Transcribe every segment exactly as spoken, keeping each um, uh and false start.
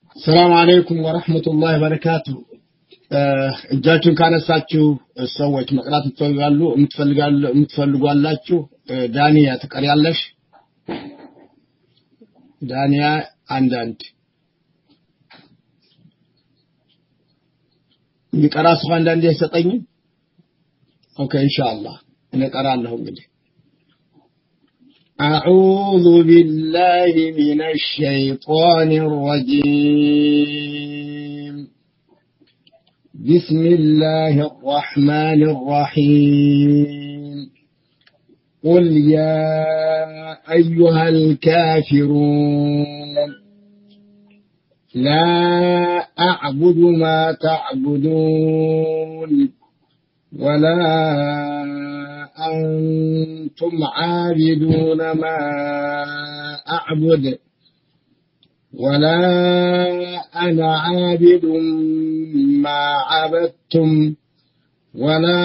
السلام عليكم ورحمة الله وبركاته. እጃችሁን ካነሳችሁ ሰዎች መቅራት ትፈልጋሉ የምትፈልጋሉ የምትፈልጓላችሁ ዳንያ ትቀሪያለሽ። ዳንያ አንዳንድ ይቀራ ሰው አንዳንድ ይሰጠኝ። ኦኬ ኢንሻአላህ እኔ ቀራለሁ እንግዲህ أعوذ بالله من الشيطان الرجيم بسم الله الرحمن الرحيم قل يا أيها الكافرون لا أعبد ما تعبدون ولا أنتم عابدون ما أعبد ولا أنا عابد ما عبدتم ولا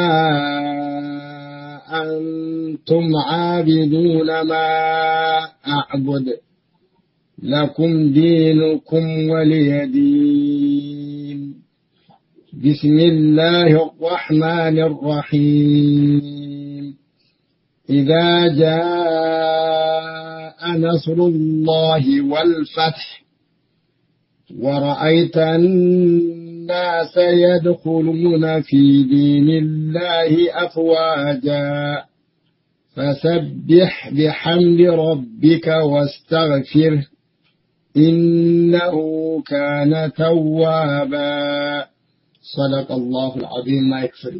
أنتم عابدون ما أعبد لكم دينكم ولي دين بسم الله الرحمن الرحيم إذا جاء نصر الله والفتح ورأيت الناس يدخلون في دين الله أفواجا فسبح بحمد ربك واستغفره إنه كان توابا صدق الله العظيم ما يكفي.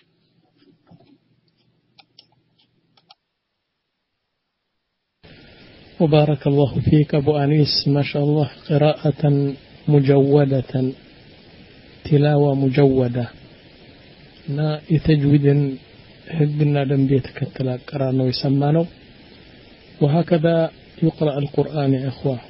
وبارك الله فيك أبو أنيس ما شاء الله قراءة مجودة تلاوة مجودة نا يتجويد هدنا لم بيتكتل قرانا ويسمانه وهكذا يقرأ القرآن يا إخوة.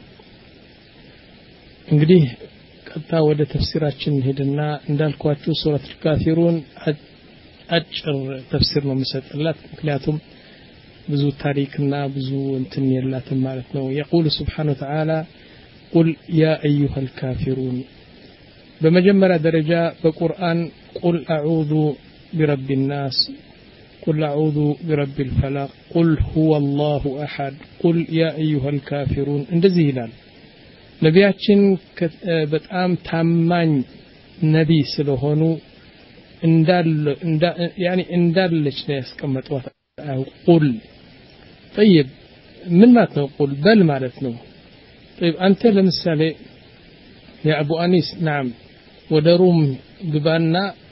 እንግዲህ ቀጥታ ወደ ተፍሲራችን ሄድና እንዳልኳችሁ ሱረት الكافرون አጭር ተፍሲር ነው የምሰጥላት ምክንያቱም ብዙ ታሪክና ብዙ እንትን የላትም ማለት ነው። يقول سبحانه وتعالى قل يا ايها الكافرون በመጀመሪያ ደረጃ በቁርአን قل اعوذ برب الناس قل اعوذ برب الفلق قل هو الله احد قل يا ايها الكافرون እንደዚህ ይላል። ነቢያችን በጣም ታማኝ ነብይ ስለሆኑ እንዳል ያኒ እንዳለች ነው ያስቀመጡት። ቁል طيب ምን ማለት ነው ቁል በል ማለት ነው። طيب አንተ ለምሳሌ ያ አቡ አኒስ نعم ወደ ሩም ግባና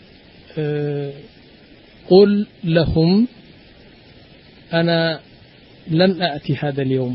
قل لهم انا لن اتي هذا اليوم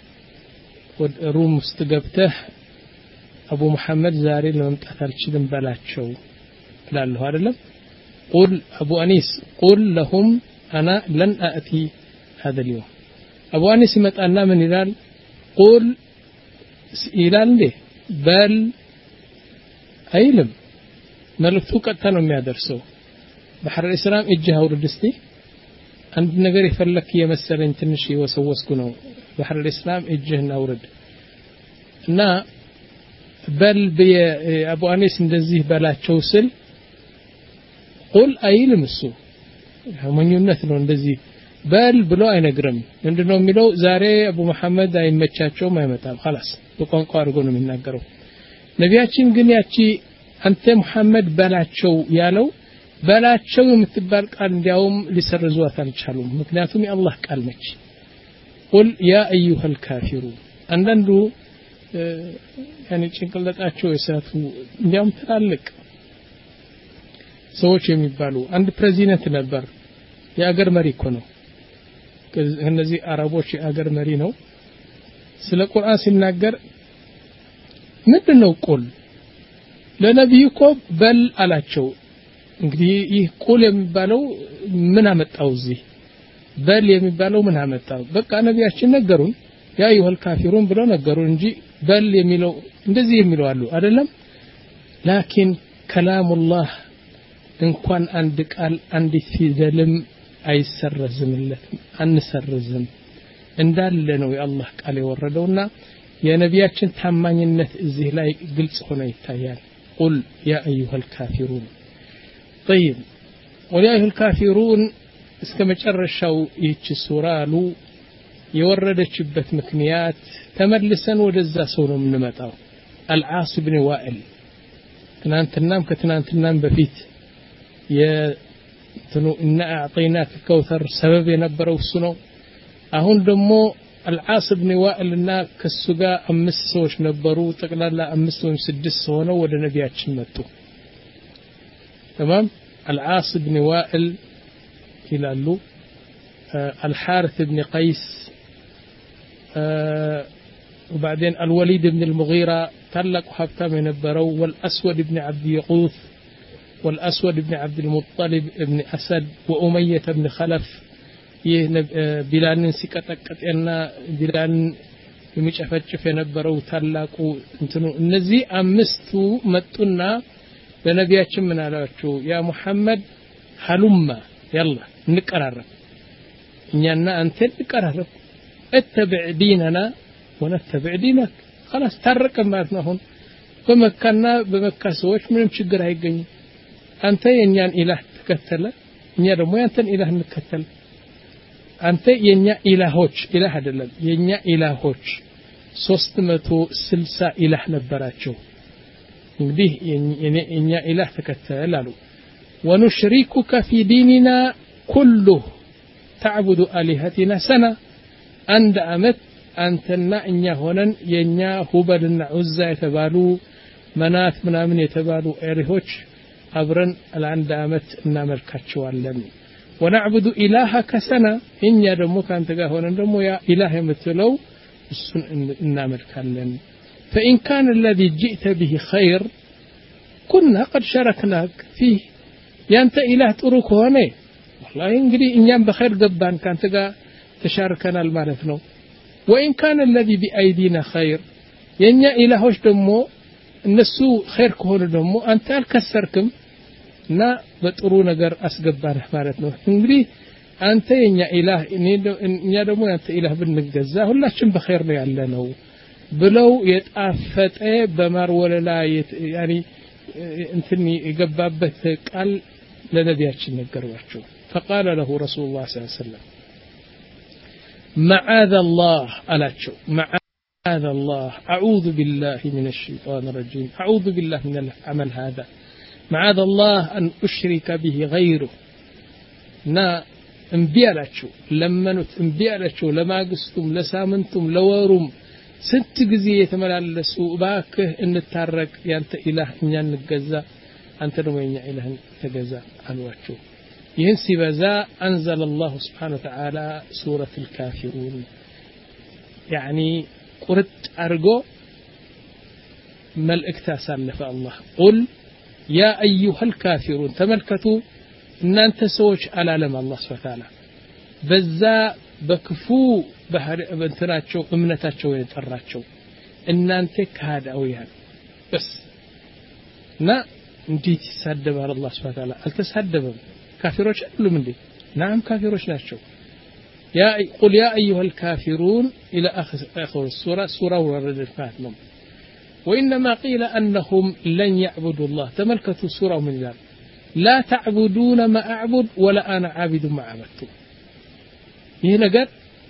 ሩም ውስጥ ገብተህ አቡ መሐመድ ዛሬ ለመምጣት አልችልም በላቸው እላለሁ አይደለም። قل ابو انيس قل لهم انا لن اتي هذا اليوم ابو انيس ይመጣና ምን ይላል قل ይላል እንዴ በል አይልም። መልእክቱ ቀጥታ ነው የሚያደርሰው። በሐር الاسلام እጅህ አውርድ እስቲ አንድ ነገር ይፈልክ የመሰለኝ ትንሽ ይወሰወስኩ ነው። بحر الإسلام إجهنا ورد نا بل بأبو أنيس ندزيه بلا توصل قل أيل مسو هم ينثلوا ندزيه بل بلو أي نجرم عندنا ملو زاري أبو محمد أي متشاتشو ما يمتام خلاص بقون قارقون من نجرو نبياتشين قنياتشي أنت محمد بلا تشو يالو بلا تشو متبال قال اليوم لسرزوات الشالوم مكناتهم الله قال متشي قل يا أيها الكافرون عندنا يعني ጭንቅላታቸው የሳቱ እንዲያም ትላልቅ ሰዎች የሚባሉ አንድ ፕሬዚደንት ነበር። የአገር መሪ እኮ ነው። እነዚህ አረቦች የአገር መሪ ነው። ስለ ቁርአን ሲናገር ምንድነው ቁል ለነብዩ እኮ በል አላቸው። እንግዲህ ይህ ቁል የሚባለው ምን አመጣው እዚህ በል የሚባለው ምን አመጣው? በቃ ነቢያችን ነገሩን ያ አዩሀል ካፊሩን ብለው ነገሩን እንጂ በል የሚለው እንደዚህ የሚለው አሉ አይደለም። ላኪን ከላሙላህ እንኳን አንድ ቃል አንድ ፊደልም አይሰረዝምለትም አንሰርዝም እንዳለ ነው የአላህ ቃል የወረደውና የነቢያችን ታማኝነት እዚህ ላይ ግልጽ ሆኖ ይታያል ቁል ያ አዩሀል ካፊሩን طيب ويا أيها الكافرون እስከ መጨረሻው ይህች ሱራ አሉ የወረደችበት ምክንያት ተመልሰን ወደዛ ሰው ነው የምንመጣው አልዓስ ኢብኑ ዋኢል ትናንትናም ከትናንትናም በፊት የትኑ እና አዕطيناك الكوثر ሰበብ የነበረው እሱ ነው አሁን ደግሞ አልዓስ ኢብኑ ዋኢል እና ከሱ ጋር አምስት ሰዎች ነበሩ ጠቅላላ አምስት ወይም ስድስት ሆነው ወደ ነቢያችን መጡ تمام العاص بن وائل ይላሉ الحارث بن قيس وبعدين الوليد بن المغيرة تلق حبتام ينبروا والأسود بن عبد يقوث والأسود بن عبد المطلب بن أسد وأمية بن خلف بلال سكتكت إن بلال يمشفجف ينبروا تلقوا انتنو النزي أمستو متنا لنبياتهم من علاشو يا محمد هلما يلا نقرر إننا أنت نقرر اتبع ديننا ونتبع دينك خلاص ترك ما هون بمكاننا بمكة سويش من مشجر هيجني أنت ينيان إله تكتل ينيا دمو أنت إله نكتل أنت ينيا إلهوش إله هذا ينيا إلهوش سوستمتو سلسة إله نبراتشو እንግዲህ የኛ ኢላህ ተከተል አሉ ونشركك في ديننا كله تعبد آلهتنا سنة عند أمت أنتنا إنيا هونن ينيا هبلنا عزة يتبالو منات منامن يتبالو إرهوش أبرن العند أمت نامل كاتشوالن ونعبد إلهك سنة إنيا دمو كان تقاهونن دمو يا إله متلو نامل كالن فإن كان الذي جئت به خير كنا قد شاركناك فيه يانت إله تروك هوني والله إنجري إنيان بخير قبان كان تقا تشاركنا المالتنا وإن كان الذي بأيدينا خير ينيا إلهوش دمو النسو خير كهون دمو أنت الكسركم نا بترو نجر أسقبان مالتنا إنجري أنت ينيا إله إنيا دمو أنت إله بالنجزة ولا شن بخير ليعلنه بلو يتأفت إيه بمر ولا لا يت يعني انتني يقبابت قال لنبياتشن نقرواتشو فقال له رسول الله صلى الله عليه وسلم معاذ الله ألاتشو معاذ الله أعوذ بالله من الشيطان الرجيم أعوذ بالله من العمل هذا معاذ الله أن أشرك به غيره نا انبيالاتشو لما نت انبيالاتشو لما قستم لسامنتم لورم ስንት ጊዜ የተመላለሱ ባክህ እንታረቅ ያንተ ኢላህ እኛን እንገዛ አንተ ደግሞ የኛ ኢላህን ተገዛ አሏቸው ይህን ሲበዛ አንዘለ الله سبحانه وتعالى سورة الكافرون يعني ቁርጥ አርጎ መልእክት አሳለፈ አላህ ቁል ያ ايها الكافرون ተመልከቱ እናንተ ሰዎች አላለም አላህ Subhanahu Wa Ta'ala በዛ በክፉ ባህር እንትናቸው እምነታቸው የጠራቸው እናንተ ካዳውያን በስ ና እንዴት ይሳደባል አላህ Subhanahu Wa Ta'ala አልተሳደበም ካፊሮች አይደሉም እንዴ ናም ካፊሮች ናቸው ያ ቁል ያ ايها الكافرون الى اخر اخر السوره سوره وردت فاتهم وانما قيل انهم لن يعبدوا الله تملكتوا سوره من ذلك لا تعبدون ما اعبد ولا انا عابد ما عبدتم ይህ ነገር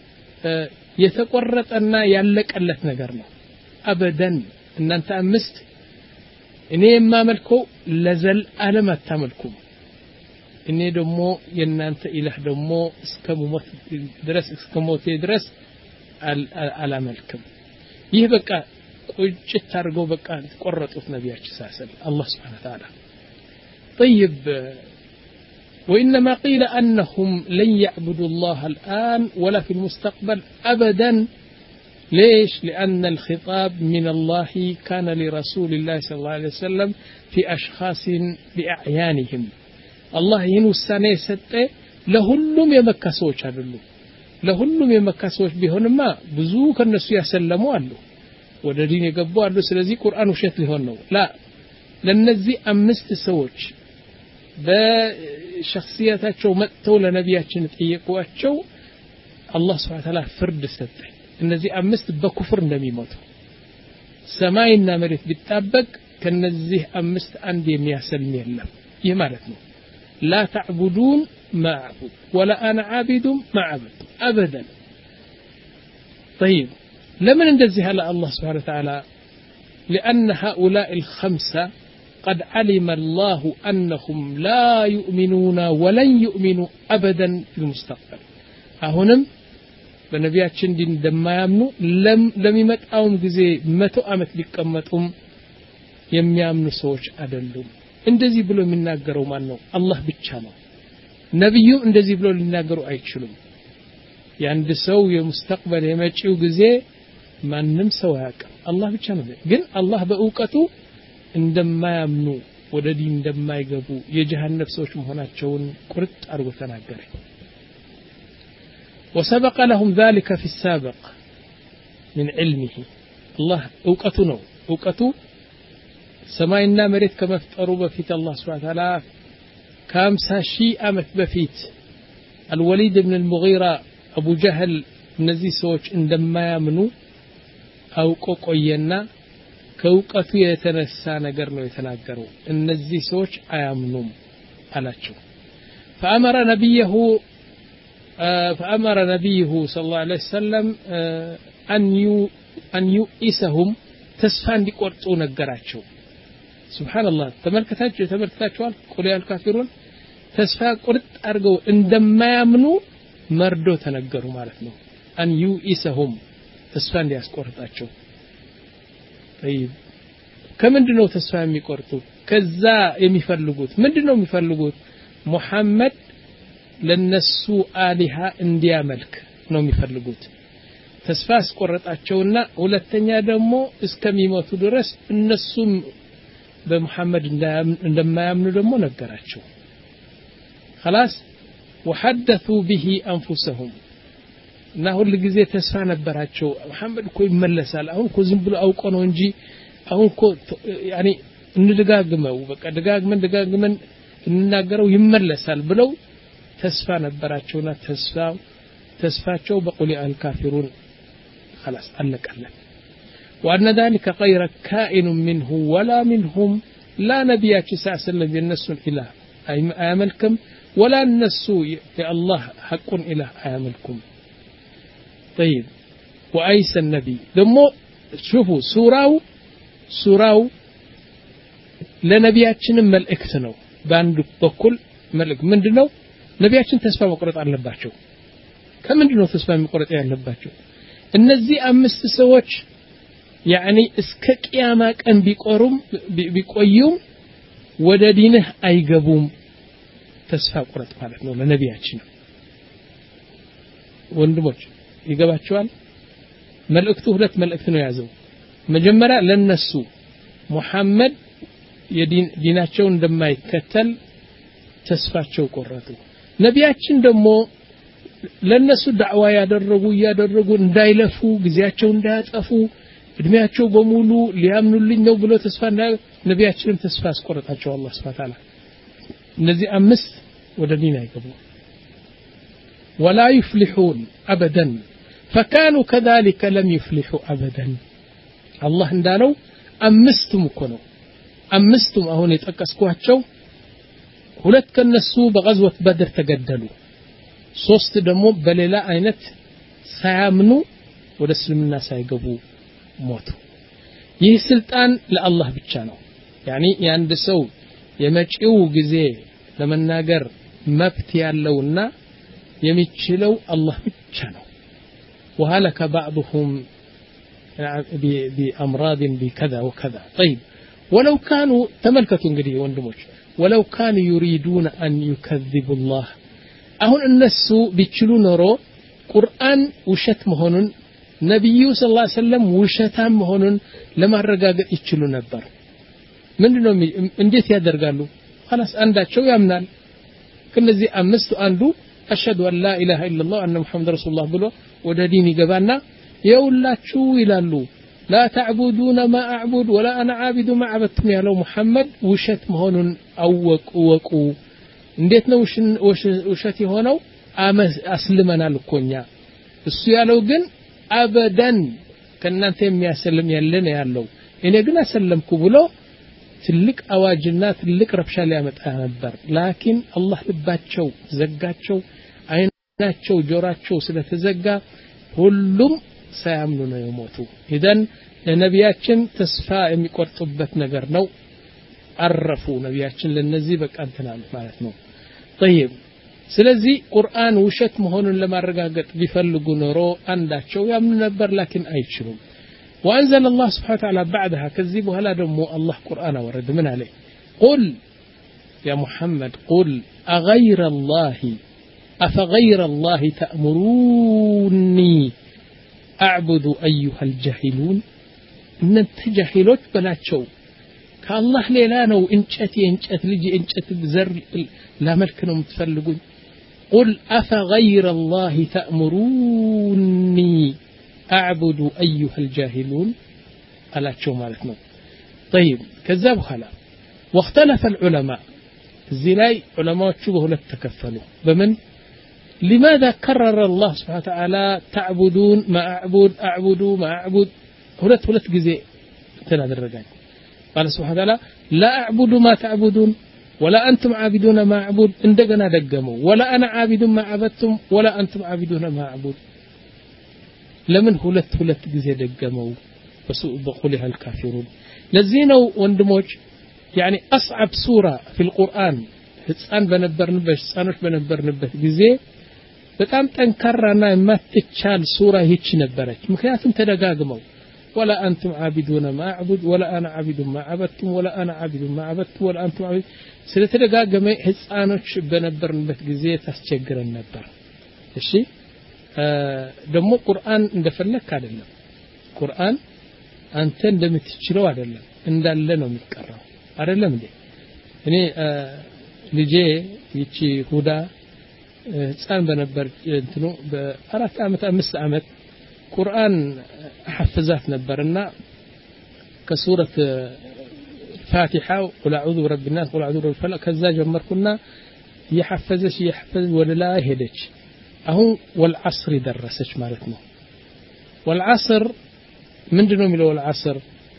የተቆረጠና ያለቀለት ነገር ነው አበደን እናንተ አምስት እኔ የማመልከው ለዘል ዓለም አታመልኩም እኔ ደግሞ የናንተ ኢላህ ደግሞ እስከሞት ድረስ እስከሞት ድረስ አላመልክም ይህ በቃ ቁጭት አድርገው በቃ ቆረጡት ነቢያችን ሳሰል አላህ Subhanahu Wa Ta'ala طيب وإنما قيل أنهم لن يعبدوا الله الآن ولا في المستقبل أبدا ليش لأن الخطاب من الله كان لرسول الله صلى الله عليه وسلم في أشخاص بأعيانهم الله ينو السنة ستة لهلم يمكسوش هذلو لهلم يمكسوش بهن ما بزوك الناس يسلموا له ودين يقبوا له سلزي قرآن وشيت لهن لا لنزي أمست سوش በሸخصياتቸው መጥተው ለነቢያችን ጠየቁዋቸው አላህ Subhanahu Wa Ta'ala ፍርድ ሰጠ እነዚህ አምስት በኩፍር እንደሚሞቱ ሰማይና መሬት ቢጣበቅ ከነዚህ አምስት አንድ የሚያሰልም የለም ይህ ማለት ነው لا تعبدون ما أعبد ولا أنا عابد ما عبد أبدا طيب لمن ندزها على الله سبحانه وتعالى لأن هؤلاء الخمسة قد علم الله أنهم لا يؤمنون ولن يؤمنوا أبدا في المستقبل هونم በነቢያችን ዲን እንደማያምኑ ለም ለሚመጣውም ጊዜ መቶ ዓመት ሊቀመጡም የሚያምኑ ሰዎች አይደሉም እንደዚህ ብሎ የሚናገረው ማን ነው አላህ ብቻ ነው ነብዩ እንደዚህ ብሎ ሊናገሩ አይችሉም ያንድ ሰው የሙስተቅበል የመጪው ጊዜ ማንንም ሰው ያውቃል አላህ ብቻ ነው ግን አላህ በእውቀቱ እንደማያምኑ ወደ ዲን እንደማይገቡ የጀሃነም ሰዎች መሆናቸውን ቁርጥ አድርጎ ተናገረ وسبق لهم ذلك في السابق من علمه الله اوقته ነው اوقته ሰማይና መሬት ከመፍጠሩ በፊት አላህ Subhanahu Wa Ta'ala ከአምሳ ሺህ ዓመት በፊት الوليد بن المغيرة ابو جهل እነዚህ ሰዎች እንደማያምኑ አውቆ ቆየና ከውቀቱ የተነሳ ነገር ነው የተናገረው እነዚህ ሰዎች አያምኑም አላቸው فأمر نبيه فأمر نبيه صلى الله عليه وسلم أن أن يؤسهم تسفى እንዲቆርጡ ነገራቸው سبحان الله ተመልከታችሁ ተመልከታችኋል ቁል ያ الكافرون ተስፋ ቁርጥ አድርገው እንደማያምኑ መርዶ ተነገሩ ማለት ነው أن يؤسهم ተስፋ እንዲያስቆርጣቸው طيب ከምንድነው ተስፋ የሚቆርጡ ከዛ የሚፈልጉት ምንድነው የሚፈልጉት ሙሐመድ ለነሱ አሊሃ እንዲያመልክ ነው የሚፈልጉት ተስፋ አስቆረጣቸውና ሁለተኛ ደግሞ እስከሚሞቱ ድረስ እነሱም በመሐመድ እንደማያምኑ ደግሞ ነገራቸው خلاص وحدثوا به انفسهم እና ሁሉ ጊዜ ተስፋ ነበራቸው መሐመድ እኮ ይመለሳል አሁን እኮ ዝም ብሎ አውቆ ነው እንጂ አሁን እኮ يعني እንደጋግመው በቃ ደጋግመን ደጋግመን እንናገረው ይመለሳል ብለው ተስፋ ነበራቸውና ተስፋ ተስፋቸው በቁል الكافرون خلاص علقنا وأن ذلك غير كائن منه ولا منهم لا نبي كساسل ينس إله أياملكم ولا النسو يا الله حق إله أياملكم طيب وأيس النبي دمو شوفوا سوراو سوراو لنبياتنا ملئكت ነው በአንድ በኩል መልእክት ምንድነው ነቢያችን ተስፋ መቆረጥ አለባቸው ከምንድነው ተስፋ መቆረጥ ያለባቸው እነዚህ አምስት ሰዎች يعني እስከ ቂያማ ቀን ቢቆሩም ቢቆዩም ወደ ዲንህ አይገቡም ተስፋ ቆረጥ ማለት ነው ለነቢያችን ወንድሞች ይገባቸዋል መልእክቱ ሁለት መልእክት ነው ያዘው መጀመሪያ ለነሱ ሙሐመድ የዲን ዲናቸው እንደማይከተል ተስፋቸው ቆረጡ ነቢያችን ደግሞ ለነሱ ዳዕዋ ያደረጉ ያደረጉ እንዳይለፉ ጊዜያቸው እንዳያጠፉ እድሜያቸው በሙሉ ሊያምኑልኝ ነው ብሎ ተስፋ ነቢያችንን ተስፋ አስቆረጣቸው አላህ Subhanahu Wa Ta'ala እነዚህ አምስት ወደ ዲን አይገቡ ولا يفلحون ابدا فكانوا كذلك لم يفلحوا ابدا الله እንዳለው አምስቱም እኮ ነው አምስቱም አሁን የጠቀስኳቸው ሁለት ከነሱ በغزوة بدر ተገደሉ ሶስት ደግሞ በሌላ አይነት ሳያምኑ ወደ እስልምና ሳይገቡ ሞቱ ይህ ስልጣን ለአላህ ብቻ ነው يعني ያንድ ሰው የመጪው ጊዜ ለመናገር መብት ያለውና የሚችለው አላህ ብቻ ነው وهلك بعضهم بأمراض بكذا وكذا طيب ولو كانوا تملكتوا እንግዲህ ወንድሞች ولو كانوا يريدون أن يكذبوا الله አሁን እነሱ ቢችሉ ኖሮ ቁርአን ውሸት መሆኑን ነብዩ ሰለላሁ ዐለይሂ ወሰለም ውሸታም መሆኑን ለማረጋገጥ ይችሉ ነበር ምንድነው እንዴት ያደርጋሉ خلاص አንዳቸው ያምናል ከነዚህ አምስቱ አንዱ አሽሀዱ አን ላ ኢላሃ ኢላላህ ወአነ ሙሐመድ ረሱሉላህ ብሎ ወደ ዲን ይገባና የውላችሁ ይላሉ لا تعبدون ما أعبد ولا أنا عابد ما عبدتم يا لو محمد وشت مهون أوق وقو እንዴት ነው ውሸት የሆነው አስልመናል እኮኛ እሱ ያለው ግን አበደን ከናንተ የሚያሰልም ያለን ያለው እኔ ግን አሰለምኩ ብሎ ትልቅ አዋጅና ትልቅ ረብሻ ሊያመጣ ነበር ላኪን አላህ ልባቸው ዘጋቸው አይናቸው ጆራቸው ስለተዘጋ ሁሉም ሳያምኑ ነው የሞቱ ኢደን ለነቢያችን ተስፋ የሚቆርጡበት ነገር ነው አረፉ ነቢያችን ለነዚህ በቃ እንተናል ማለት ነው طيب ስለዚህ ቁርአን ውሸት መሆኑን ለማረጋገጥ ቢፈልጉ ኖሮ አንዳቸው ያምኑ ነበር ላኪን አይችሉም وأنزل الله سبحانه وتعالى بعدها كذبوا هلا دمو الله قرآن ورد من عليه قل يا محمد قل أغير الله أفغير الله تأمروني أعبد أيها الجاهلون إن التجاهلوك بلا تشو كالله ليلانو انشتي انشت لجي انشت بزر لا ملكنا متفلقون قل أفغير الله تأمروني أعبد أيها الجاهلون ألا تشو مالتنا طيب كذاب خلا واختلف العلماء الزلاي علماء شبه لا تكفلوا بمن لماذا كرر الله سبحانه وتعالى تعبدون ما أعبد أعبد ما أعبد هلت هلت جزء تنادر الرجال قال سبحانه وتعالى لا أعبد ما تعبدون ولا أنتم عابدون ما أعبد اندقنا دقموا ولا أنا عابد ما عبدتم ولا أنتم عابدون ما أعبد لمن هلت هلت جزء دقموا وسوء بقولها الكافرون لزينوا وندموج يعني أصعب سورة في القرآن ህፃን በነበርንበት ህፃኖች በነበርንበት ጊዜ በጣም ጠንካራና የማትቻል ሱራ ይህች ነበረች ምክንያቱም ተደጋግመው ولا أنتم عابدون ما أعبد ولا أنا عابد ما عبدتم ولا أنا عابد ما عبدتم ولا أنتم عابد ስለተደጋገመ ህፃኖች በነበርንበት ጊዜ ታስቸግረን ነበር እሺ ደግሞ ቁርአን እንደፈለክ አይደለም ቁርአን አንተ እንደምትችለው አይደለም እንዳለ ነው የሚቀራው አይደለም እንዴ እኔ ልጄ ይቺ ሁዳ ህፃን በነበር እንትኑ በአራት አመት አምስት አመት ቁርአን حفظات ነበርና ከሱረት ፋቲሃ ቁል አዑዙ برب الناس ቁል አዑዙ برب الفلق ከዛ ጀመርኩና የሐፈዘች የሐፈዝ ወለላ ሄደች አሁን والعصر ደረሰች ማለት ነው والعصر ምንድነው የሚለው والعصر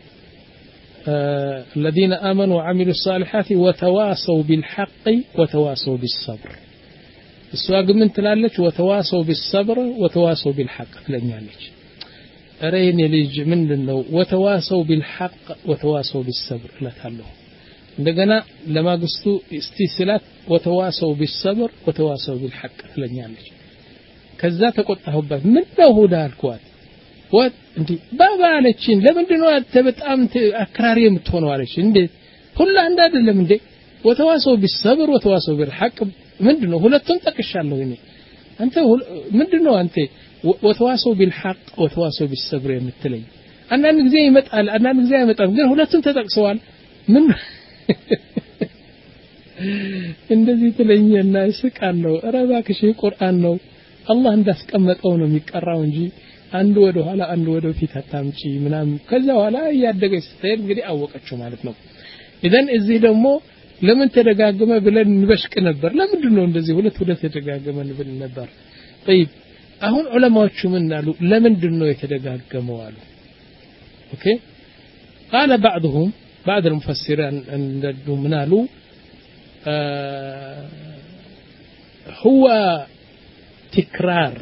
آه الذين آمنوا وعملوا الصالحات وتواصوا بالحق وتواصوا بالصبر السواق من تلالك وتواصوا بالصبر وتواصوا بالحق لنيالك أريني ليج من لنو وتواصوا بالحق وتواصوا بالصبر لا تهلو عندنا لما قصتوا استيسلات وتواصوا بالصبر وتواصوا بالحق لنيالك كذا تقطعه باب من له ده الكوات ወጥ እንዴ ባባ አለችን ለምንድነው አንተ በጣም አክራሪ የምትሆነው አለች እንዴ ሁሉ አንድ አይደለም እንዴ ወተዋሰው بالصبر ወተዋሰው بالحق ምንድነው ሁለቱም ጠቅሻለሁ እኔ አንተ ምንድነው አንተ ወተዋሰው بالحق ወተዋሰው بالصبر የምትለኝ አንዳንድ ጊዜ ይመጣል አንዳንድ ጊዜ አይመጣም ግን ሁለቱም ተጠቅሰዋል ምን እንደዚህ ትለኝና ይስቃለሁ ረባክሽ ቁርአን ነው አላህ እንዳስቀመጠው ነው የሚቀራው እንጂ አንድ ወደ ኋላ አንድ ወደ ፊት አታምጪ ምናም ከዛ ኋላ ያደገች ስትሄድ እንግዲህ አወቀችው ማለት ነው ኢደን እዚህ ደግሞ ለምን ተደጋገመ ብለን እንበሽቅ ነበር ለምንድን ነው እንደዚህ ሁለት ሁለት ተደጋገመ እንብል ነበር طيب አሁን ዑለማዎቹ ምን አሉ ለምንድን ነው የተደጋገመው አሉ ኦኬ قال بعضهم بعض المفسرين እንደው ምን አሉ هو تكرار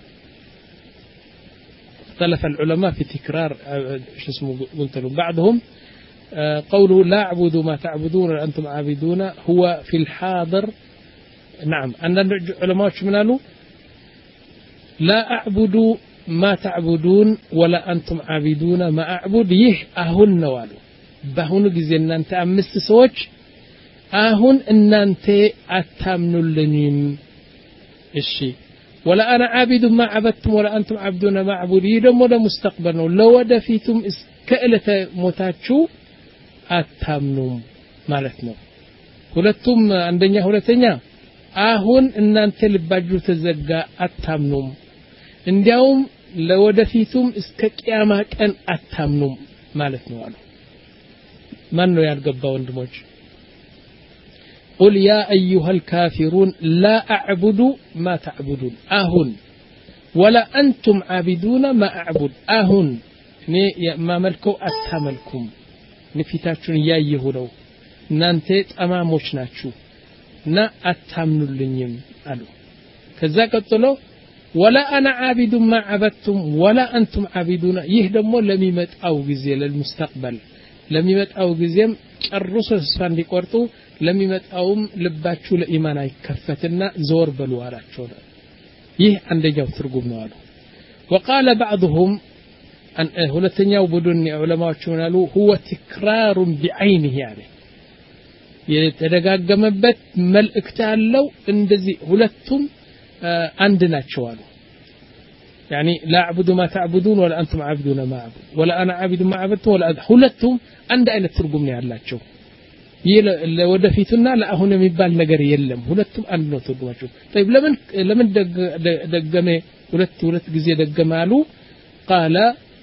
اختلف العلماء في تكرار ايش اسمه قلت لهم بعضهم قوله لا اعبد ما تعبدون وانتم عابدون هو في الحاضر نعم ان العلماء شو قالوا لا اعبد ما تعبدون ولا انتم عابدون ما اعبد يه اهون نوالو باهونو غزي እናንተ አምስት ሰዎች አሁን እናንተ አታምኑልኝም እሺ ولا أنا عابد ما عبدتم ولا أنتم عبدون ما عبد يدمو ده مستقبل لو ودفيتم كألة موتاتشو أتامنوم مالتنا ሁለቱም አንደኛ ሁለተኛ አሁን እናንተ ልባችሁ ተዘጋ አታምኑም እንዲያውም ለወደፊቱም እስከ ቂያማ ቀን አታምኑም ማለት ነው አሉ ማን ነው ያልገባው ወንድሞች قل يا أيها الكافرون لا أعبد ما تعبدون أهون ولا أنتم عابدون ما أعبد أهون እኔ የማመልከው አታመልኩም ንፊታችሁን ያየሁ ነው እናንተ ጠማሞች ናችሁ እና አታምኑልኝም አሉ ከዛ ቀጥሎ ولا انا عابد ما عبدتم ولا انتم عابدون ይህ ደግሞ ለሚመጣው ጊዜ ለልሙስተቅበል ለሚመጣው ጊዜም ጨርሶ ተስፋ እንዲቆርጡ ለሚመጣውም ልባችሁ ለኢማን አይከፈትና ዘወር በሉ አላቸው ይህ አንደኛው ትርጉም ነው አሉ وقال بعضهم ان ሁለተኛው ቡድን ዑለማዎች ምናሉ هو تكرار بعينه يعني የተደጋገመበት መልእክት አለው እንደዚህ ሁለቱም አንድ ናቸው አሉ يعني لا اعبد ما تعبدون ولا انتم عابدون ما اعبد ولا انا عابد ما عبدتم ولا ሁለቱም አንድ አይነት ትርጉም ነው ያላቸው ይሄ ለወደፊቱና ለአሁን የሚባል ነገር የለም ሁለቱም አንድ ነው ትርጉማቸው طيب ለምን ለምን ደገመ ሁለት ሁለት ጊዜ ደገመ አሉ قال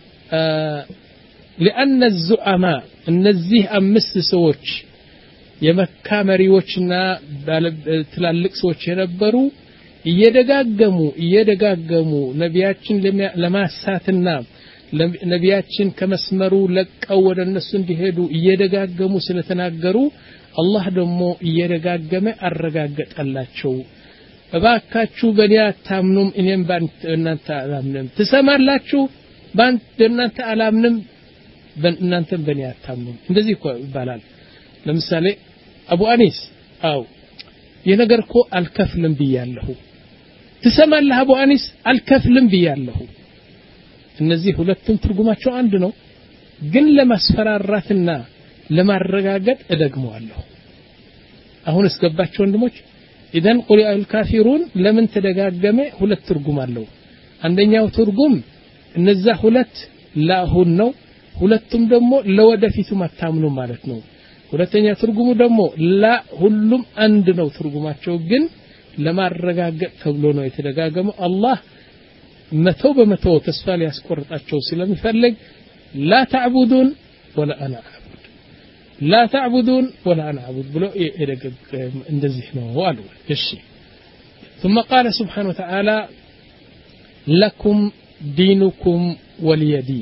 لان الزعماء እነዚህ አምስት ሰዎች የመካ መሪዎችና ትላልቅ ሰዎች የነበሩ እየደጋገሙ እየደጋገሙ ነቢያችን ለማሳትና ነቢያችን ከመስመሩ ለቀው ወደ እነሱ እንዲሄዱ እየደጋገሙ ስለተናገሩ አላህ ደግሞ እየደጋገመ አረጋገጠላቸው እባካችሁ በእኔ አታምኑም እኔም በእናንተ አላምንም ትሰማላችሁ በእናንተ አላምንም በእናንተም በእኔ አታምኑም እንደዚህ እኮ ይባላል ለምሳሌ አቡ አኒስ አው የነገር እኮ አልከፍልም ብያለሁ ትሰማለህ አቡ አኒስ አልከፍልም ብያለሁ እነዚህ ሁለቱም ትርጉማቸው አንድ ነው ግን ለማስፈራራትና ለማረጋገጥ እደግመዋለሁ አሁን እስገባቸው ወንድሞች ኢደን ቁል አል ካፊሩን ለምን ተደጋገመ ሁለት ትርጉም አለው አንደኛው ትርጉም እነዛ ሁለት ላሁን ነው ሁለቱም ደግሞ ለወደፊቱ ማታምኑ ማለት ነው ሁለተኛ ትርጉሙ ደግሞ ላ ሁሉም አንድ ነው ትርጉማቸው ግን ለማረጋገጥ ተብሎ ነው የተደጋገመው አላህ መቶ በመቶ ተስፋ ሊያስቆርጣቸው ስለሚፈልግ لا تعبدون ولا انا اعبد لا تعبدون ولا انا اعبد ብሎ ይደግም እንደዚህ ነው አሉ እሺ ثم قال سبحانه وتعالى لكم دينكم ولي دين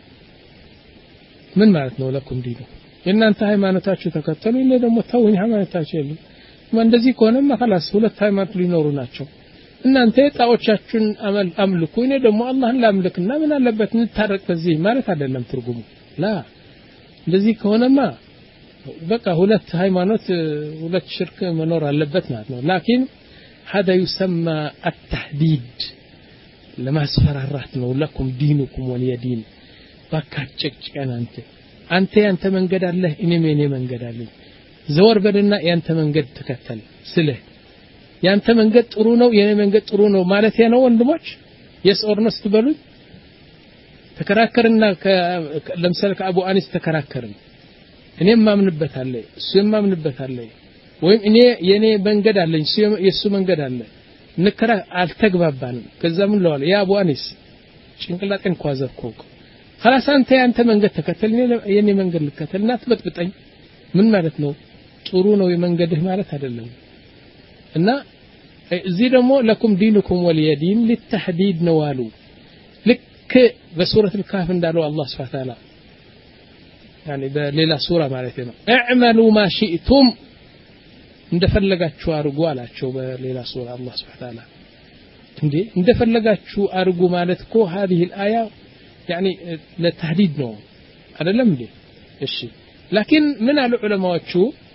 ምን ማለት ነው لكم دينكم እናንተ ሃይማኖታችሁ ተከተሉ እኔ ደግሞ ተውኝ ሃይማኖታችሁ የለም ማን እንደዚህ ከሆነማ خلاص ሁለት ሃይማኖት ሊኖሩ ናቸው እናንተ ጣዖቻችሁን አመል አምልኩ እኔ ደግሞ አላህን ላምልክና ምን አለበት እንታረቅ በዚህ ማለት አይደለም ትርጉሙ ላ እንደዚህ ከሆነማ በቃ ሁለት ሃይማኖት ሁለት ሽርክ መኖር አለበት ማለት ነው ላኪን هذا يسمى التهديد لما اسفرارات ነው لكم دينكم ولي دين ባካጨጭቀን አንተ አንተ ያንተ መንገድ አለ እኔም የኔ መንገድ አለኝ ዘወር በልና ያንተ መንገድ ተከተል ስለ ያንተ መንገድ ጥሩ ነው የኔ መንገድ ጥሩ ነው ማለት ነው ወንድሞች የስኦርነስ ትበሉ ተከራከርና ለምሳሌ ከአቡ አኒስ ተከራከርን እኔም ማምንበት አለ እሱም ማምንበት አለ ወይም እኔ የኔ መንገድ አለኝ እሱ የሱ መንገድ አለ ንከራ አልተግባባንም ከዛ ምን ለዋለ ያ አቡ አኒስ ጭንቅላቴን ኳዘርኩ خلاص አንተ ያንተ መንገድ ተከተል የኔ መንገድ ልከተልና ትበጥብጠኝ ምን ማለት ነው ጥሩ ነው የመንገድህ ማለት አይደለም እና እዚህ ደግሞ لكم دينكم ولي دين للتحديد ነዋሉ ልክ በሱረት الكهف እንዳለው አላህ Subhanahu Wa Ta'ala يعني በሌላ ሱራ ማለት ነው اعملوا ما شئتم እንደፈለጋችሁ አርጉ አላቸው በሌላ ሱራ አላህ Subhanahu Wa Ta'ala እንዴ እንደፈለጋችሁ አርጉ ማለት እኮ هذه الايه يعني للتهديد ነው አይደለም እንዴ እሺ لكن من العلماء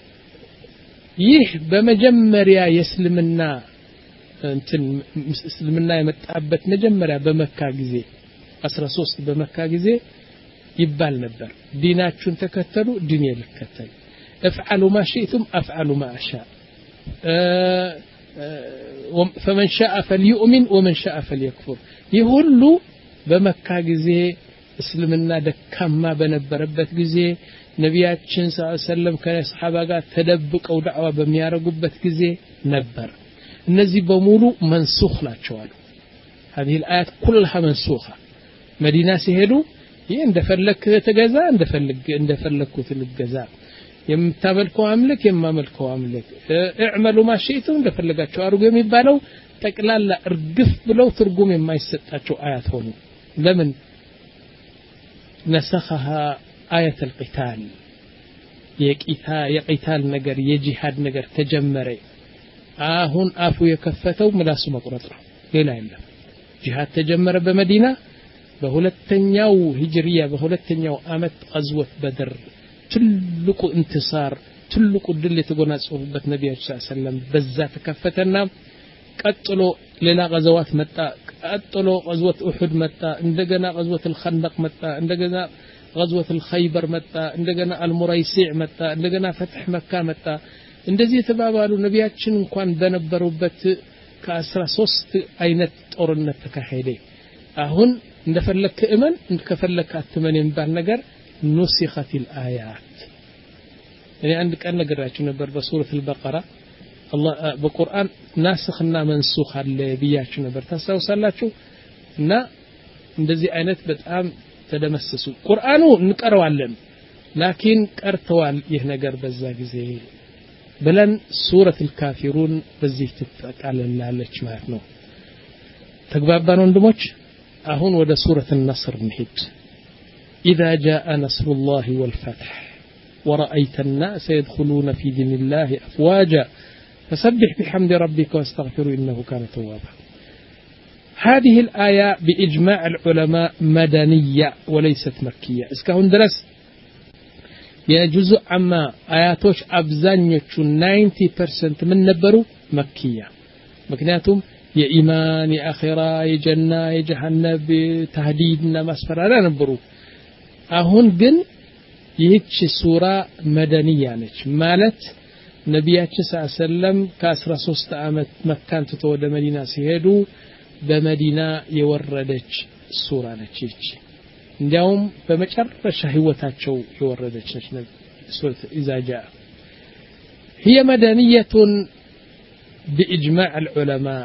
ይህ በመጀመሪያ የእስልምና እንትን እስልምና የመጣበት መጀመሪያ በመካ ጊዜ አስራ ሶስት በመካ ጊዜ ይባል ነበር ዲናችሁን ተከተሉ ዲኔ ልከተል افعلوا ما شئتم افعلوا ما اشاء فمن شاء فليؤمن ومن شاء فليكفر ይሁሉ በመካ ጊዜ እስልምና ደካማ በነበረበት ጊዜ ነቢያችን ሰለላሁ ዐለይሂ ወሰለም ከሰሃባ ጋር ተደብቀው ዳዕዋ በሚያረጉበት ጊዜ ነበር እነዚህ በሙሉ መንሱኽ ናቸው አሉ هذه الايات كلها منسوخه መዲና ሲሄዱ ይሄ እንደፈለክ ተገዛ እንደፈለክ እንደፈለኩት ልገዛ የምታመልከው አምልክ የማመልከው አምልክ اعملوا ما شئتم እንደፈለጋችሁ አርጉ የሚባለው ጠቅላላ እርግፍ ብለው ትርጉም የማይሰጣቸው አያት ሆኑ ለምን نسخها آية القتال የቂታል የቂታል ነገር የጂሃድ ነገር ተጀመረ አሁን አፉ የከፈተው ምላሱ መቁረጥ ነው ሌላ የለም ጂሃድ ተጀመረ በመዲና በሁለተኛው ሂጅሪያ በሁለተኛው አመት ቀዝወት በድር ትልቁ እንትሳር ትልቁ ድል የተጎናጸፉበት ነብያችን ሰለላሁ ዐለይሂ ወሰለም በዛ ተከፈተና ቀጥሎ ሌላ غزوات መጣ ቀጥሎ غزوة احد መጣ እንደገና غزوة الخندق መጣ እንደገና غزوة الخيبر መጣ እንደገና المريسيع መጣ እንደገና فتح مكة መጣ እንደዚህ ተባባሉ ነብያችን እንኳን በነበሩበት ከ13 አይነት ጦርነት ተካሄደ አሁን እንደፈለክ እመን እንደፈለክ አትመን የሚባል ነገር نسخت الآيات እኔ አንድ ቀን ነገራችሁ ነበር በሱረት البقرة الله በቁርአን ናስኽና መንሱኽ አለ ብያችሁ ነበር ታስታውሳላችሁ እና እንደዚህ አይነት በጣም ተደመሰሱ ቁርአኑ እንቀረዋለን ላኪን ቀርተዋል ይህ ነገር በዛ ጊዜ ብለን ሱረት الكافرون በዚህ ተጠቃለላለች ማለት ነው ተግባባን ወንድሞች አሁን ወደ ሱረት النصر እንሂድ إذا جاء نصر الله والفتح ورأيت الناس يدخلون في دين الله أفواجا فسبح بحمد ربك واستغفره إنه كان توابا هذه الآية بإجماع العلماء مدنية وليست مكية اسكهون درس يجوز عما آياتوش أبزانيوش ninety percent من نبرو مكية مكنياتهم يا إيمان يا آخرة يا جنة يا جهنم تهديدنا مسفرة لا نبرو أهون جن يهتش سورة مدنية نش مالت ነብያችን ሰለላሁ ዐለይሂ ወሰለም ከ13 አመት መካን ተተው ወደ መዲና ሲሄዱ በመዲና የወረደች ሱራ ነች እቺ እንዲያውም በመጨረሻ ህይወታቸው የወረደች ነች ሱረት إذا جاء هي مدنية بإجماع العلماء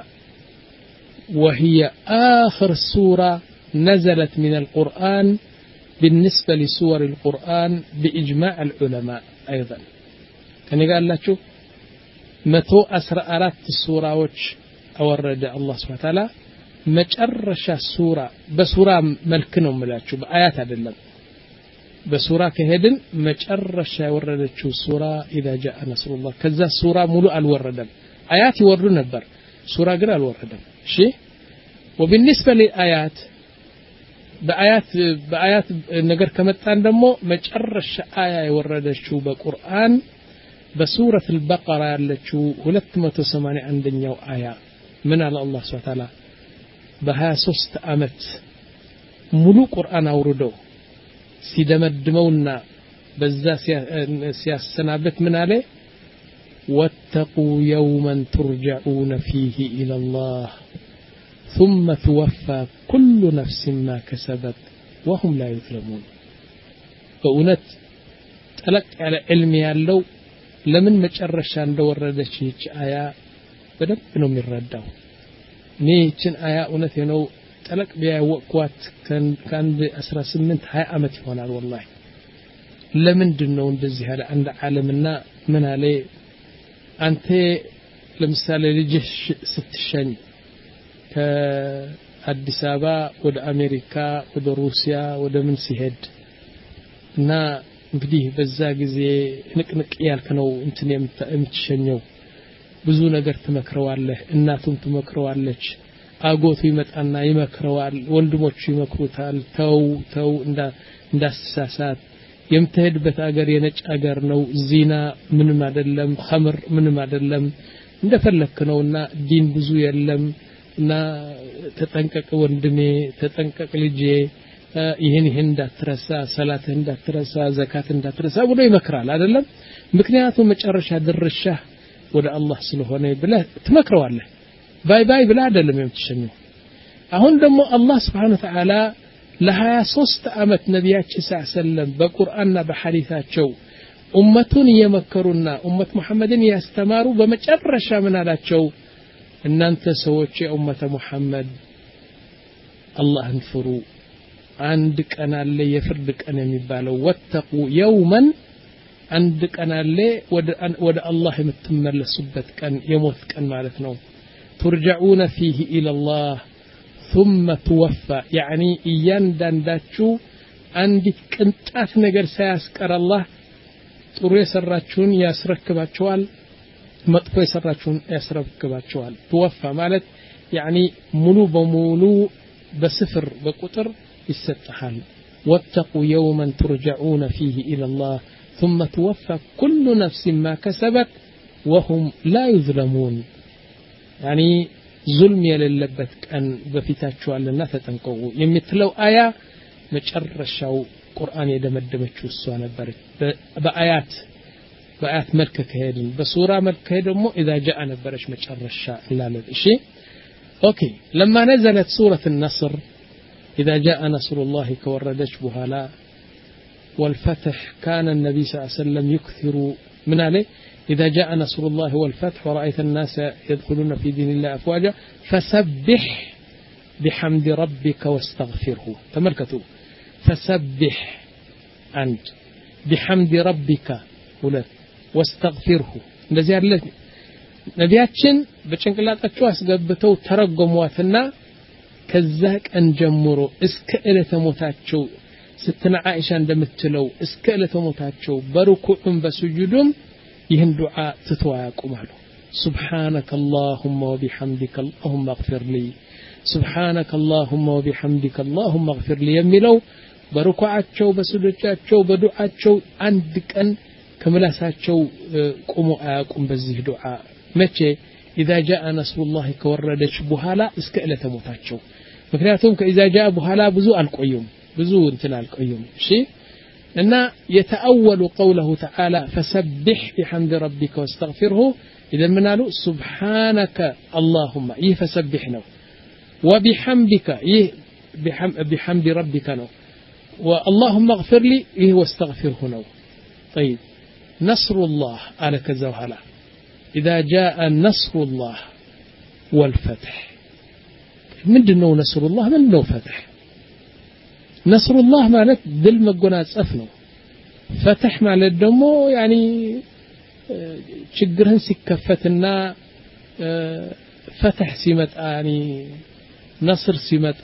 وهي آخر سورة نزلت من القرآن بالنسبة لسور القرآن بإجماع العلماء أيضا كان قال لك متو أسرى أرات السوراዎች أورد الله سبحانه وتعالى መጨረሻ ሱራ በሱራ መልክ ነው የምላችሁ በአያት አይደለም በሱራ ከሄድን መጨረሻ የወረደችው ሱራ إذا جاء نصر الله ከዛ ሱራ ሙሉ አልወረደም አያት ይወርዱ ነበር ሱራ ግን አልወረደም እሺ وبالنسبه للآيات በአያት በአያት ነገር ከመጣን ደግሞ መጨረሻ አያ የወረደችው በቁርአን بسورة البقرة التي ሁለት መቶ ሰማንያ አንደኛው አያ ምን አለ አላህ Subhanahu Wa Ta'ala በ23 አመት ሙሉ ቁርአን አውርዶ ሲደመድመውና በዛ ሲያሰናበት ምን አለ واتقوا يوما ترجعون فيه إلى الله ثم توفى كل نفس ما كسبت وهم لا يظلمون فأنت تلك على علم ያለው ለምን መጨረሻ እንደወረደች ይች አያ በደንብ ነው የሚረዳው ነችን አያ እውነት ነው ጠለቅ ቢያወቅዋት ከአንድ አስራ ስምንት ሃያ አመት ይሆናል والله ለምንድን ነው እንደዚህ ያለ አንድ ዓለምና ምን አለ አንተ ለምሳሌ ልጅሽ ስትሸኝ ከአዲስ አበባ ወደ አሜሪካ ወደ ሩሲያ ወደ ምን ሲሄድ እና እንግዲህ በዛ ጊዜ ንቅንቅ ያልከነው እንትን የምትሸኘው ብዙ ነገር ትመክረዋለህ እናቱም ትመክረዋለች አጎቱ ይመጣና ይመክረዋል ወንድሞቹ ይመክሩታል ተው ተው እንዳ እንዳሳሳት የምትሄድበት አገር የነጭ አገር ነው ዚና ምንም አይደለም ኸምር ምንም አይደለም እንደፈለክ ነውና ዲን ብዙ የለም እና ተጠንቀቅ ወንድሜ ተጠንቀቅ ልጄ ይሄን ይሄን እንዳትረሳ ሰላት እንዳትረሳ ዘካት እንዳትረሳ ብሎ ይመክራል አይደለም ምክንያቱም መጨረሻ ድርሻ ወደ አላህ ስለሆነ ብለህ ትመክረዋለህ ባይ ባይ ብለህ አይደለም የምትሸኘው አሁን ደግሞ አላህ Subhanahu Wa Ta'ala ለ23 አመት ነብያችን ሰለላሁ ዐለይሂ ወሰለም በቁርአንና በሐዲታቸው ኡመቱን የመከሩና ኡመት መሐመድን ያስተማሩ በመጨረሻ ምን አላቸው እናንተ ሰዎች የኡመተ መሐመድ አላህን ፍሩ አንድ ቀን አለ የፍርድ ቀን የሚባለው ወተቁ የውመን አንድ ቀን አለ ወደ ወደ አላህ የምትመለሱበት ቀን የሞት ቀን ማለት ነው ترجعون فيه إلى الله ثم توفى يعني يندنداتشو አንዲት ቅንጣት ነገር ሳያስቀር አላህ ጥሩ የሰራችሁን ያስረክባቸዋል መጥፎ የሰራችሁን ያስረክባቸዋል ተወፋ ማለት يعني ሙሉ በሙሉ በስፍር በቁጥር ይሰጣል واتقوا يوما ترجعون فيه إلى الله ثم توفى كل نفس ما كسبت وهم لا يظلمون يعني ظلم يللبت أن بفتاتشو على تتنقوا يمثلوا آية مجرشوا قرآن يدمدمتشو السوانة برد بآيات بآيات ملكة كهيدن بصورة ملكة كهيدن مو إذا جاء نبرش مجرشا إلا للإشي أوكي لما نزلت سورة النصر إذا جاء نصر الله كوردش بهلا والفتح كان النبي صلى الله عليه وسلم يكثر من عليه إذا جاء نصر الله والفتح ورأيت الناس يدخلون في دين الله أفواجا فسبح بحمد ربك واستغفره تملكتوا فسبح أنت بحمد ربك ولا واستغفره الذي قال ነቢያችን በጭንቅላታቸው አስገብተው ተረጎሟትና ከዛቅ እንጀምሮ እስከ እለተ ሞታቸው ስትነ አይሻ እንደምትለው እስከ እለተ ሞታቸው በሩኩዕም በሱጁድም ይህን ዱዓ ትተዋያቁማሉ سبحانك اللهم وبحمدك اللهم اغفر لي سبحانك اللهم وبحمدك اللهم اغفر لي የሚለው በሩኩዓቸው በሱጁዳቸው በዱዓቸው አንድ ቀን ከመላሳቸው ቆሞ አያቁም በዚህ ዱዓ متى إذا جاء نصر الله كوردش بحالا اسكألة موتاتشو مكنياتهم كإذا جاء بحالا بزو القيوم بزو انتنا القيوم شيء لأن يتأول قوله تعالى فسبح بحمد ربك واستغفره إذا منالو سبحانك اللهم إيه فسبحنا وبحمدك إيه بحمد ربك نو واللهم اغفر لي إيه واستغفره نو طيب نصر الله على كذا وهلا إذا جاء نصر الله والفتح من دنو نصر الله من دنو فتح نصر الله مالك دل مقناة أفنو فتح مالك دمو يعني شجرهن سكفتنا فتح سمت يعني نصر سمت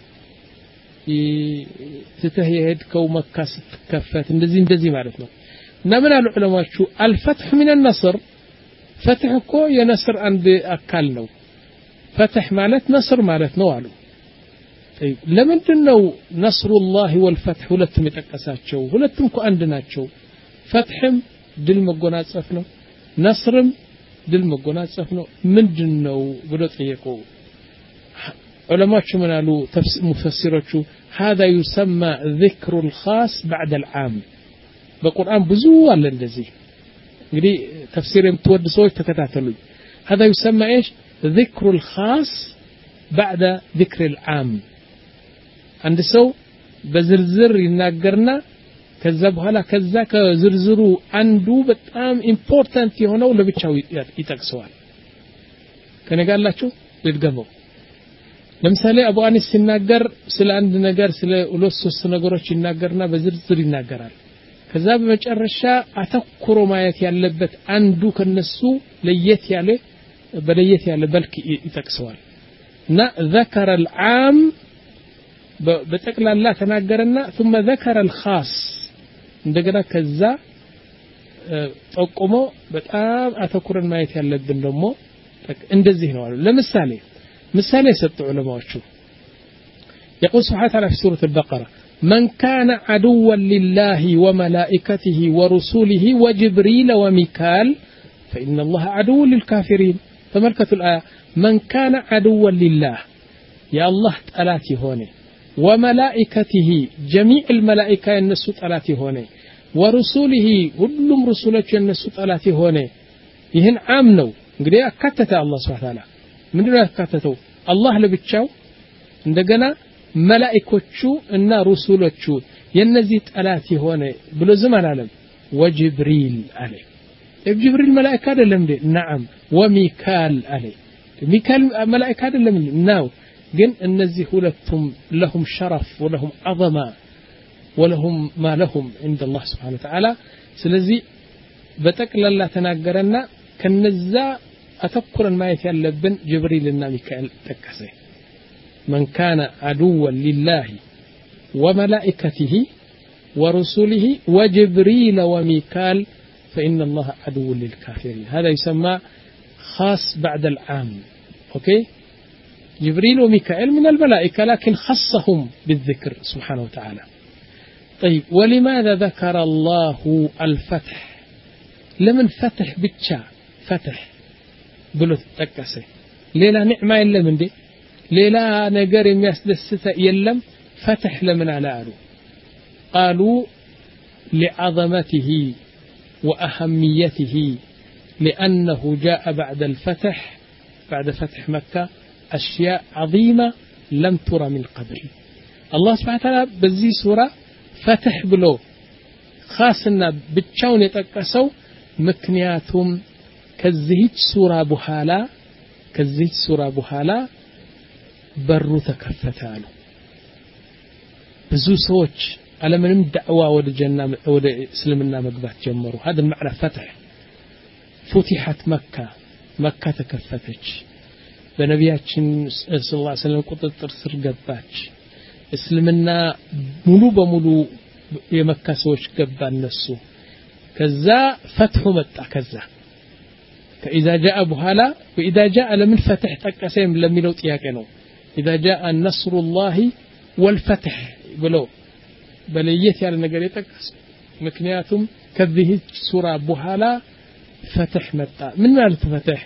تتهيد كو مكة ستكفت اندزي اندزي مالتنا نمنا العلماء شو الفتح من النصر فتح كو ينصر عند أكل نو فتح مالت نصر مالت نوالو طيب لمن دنو نصر الله والفتح ولتم يتقسات شو ولتم كو عندنا شو فتحم دل مقونات صفنو نصرم دل مقونات صفنو من دنو بدو تيقو علماء شو منالو مفسرات شو هذا يسمى ذكر الخاص بعد العام بالقرآن بزوال للذي እንግዲህ ተፍሲር የምትወድ ሰዎች ተከታተሉኝ هذا يسمى ايش ذكر الخاص بعد ذكر العام አንድ ሰው በዝርዝር ይናገርና ከዛ በኋላ ከዛ ከዝርዝሩ አንዱ በጣም ኢምፖርታንት የሆነው ለብቻው ይጠቅሰዋል ከነጋላችሁ ልድገመው ለምሳሌ አቡ አኒስ ሲናገር ስለ አንድ ነገር ስለ ሁለት ሶስት ነገሮች ይናገርና በዝርዝር ይናገራል ከዛ በመጨረሻ አተኩሮ ማየት ያለበት አንዱ ከነሱ ለየት ያለ በለየት ያለ በልክ ይጠቅሰዋል እና ذكر العام በጠቅላላ ተናገረና ثم ذكر الخاص እንደገና ከዛ ጠቆሞ በጣም አተኩረን ማየት ያለብን ደግሞ እንደዚህ ነው አሉ ለምሳሌ ምሳሌ ሰጡ ዑለማዎቹ يقول سبحانه وتعالى في سورة البقرة من كان عدوا لله وملائكته ورسوله وجبريل وميكال فإن الله عدو للكافرين فملكة الآية من كان عدوا لله يا الله تألاتي هوني وملائكته جميع الملائكة ينسوا تألاتي هوني ورسوله كلهم رسولك ينسوا تألاتي هوني يهن عامنوا እንግዲህ አካተተ አላህ Subhanahu Ta'ala ምንድነው ያካተተው አላህ ለብቻው እንደገና መላእክቶቹ እና ሩሱሎቹ የነዚህ ጠላት የሆነ ብሎ ዝም አላለም ወጅብሪል አለ ጅብሪል መላእክት አይደለም እንዴ نعم ወሚካል አለ ሚካል መላእክት አይደለም ነው ግን እነዚህ ሁለቱም لهم شرف ولهم عظمه ولهم ما لهم عند الله سبحانه وتعالى ስለዚህ በጠቅላላ ተናገረና ከነዛ አተኩረን ማየት ያለብን ጅብሪልና ሚካኤል ተከሰ من كان عدوا لله وملائكته ورسله وجبريل وميكال فإن الله عدو للكافرين. هذا يسمى خاص بعد العام. أوكي، جبريل وميكائيل من الملائكة لكن خصهم بالذكر سبحانه وتعالى. طيب، ولماذا ذكر الله الفتح؟ لمن فتح بتشا فتح بلو تتكسي ليلا نعمة يلا من دي ليلا نقر يسدست يلم فتح لمن على ألو قالوا لعظمته وأهميته لأنه جاء بعد الفتح بعد فتح مكة أشياء عظيمة لم ترى من قبل. الله سبحانه وتعالى بزي سورة فتح بلو خاصنا بتشاون يتكسو مكنياتهم كزهيج سورة بحالا كزهيج سورة بحالا برو تكفتالو بزو سوچ على من دعوة ود جنة ود إسلامنا مقبات جمروا. هذا المعنى فتح. فتحت مكة مكة تكفتش بنبياتشن صلى الله عليه وسلم قطر سر قباتش إسلامنا ملو بملو يمكة سوش قبان نسو كذا فتح متى كذا فإذا جاء بهالا وإذا جاء لمن فتح تكسيم لم يلوت ياكنو إذا جاء النصر الله والفتح بلو بليت على نجاريتك مكنياتهم كذه سورة بهالا فتح متى من مالت فتح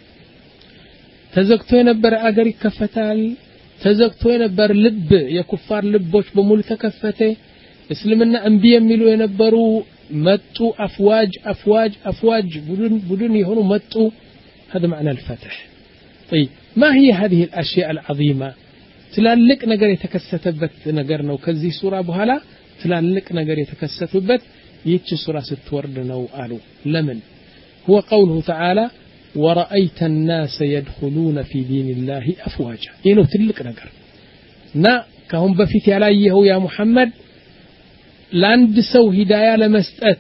تزقتو ينبر أجري كفتال تزقتو ينبر لب يكفار لبوش بمول تكفته اسلمنا أنبياء ميلو ينبروا متو أفواج أفواج أفواج بدون بدون يهونوا متو. هذا معنى الفتح. طيب، ما هي هذه الأشياء العظيمة؟ تلالك نجار يتكستبت نجارنا وكذي سورة بهلا تلالك نجار يتكستبت يتش سورة ستوردنا وقالوا لمن هو قوله تعالى ورأيت الناس يدخلون في دين الله أفواجا. إنه تلك نجار نا كهم بفيت عليه يا محمد لاند سو هداية لمسأت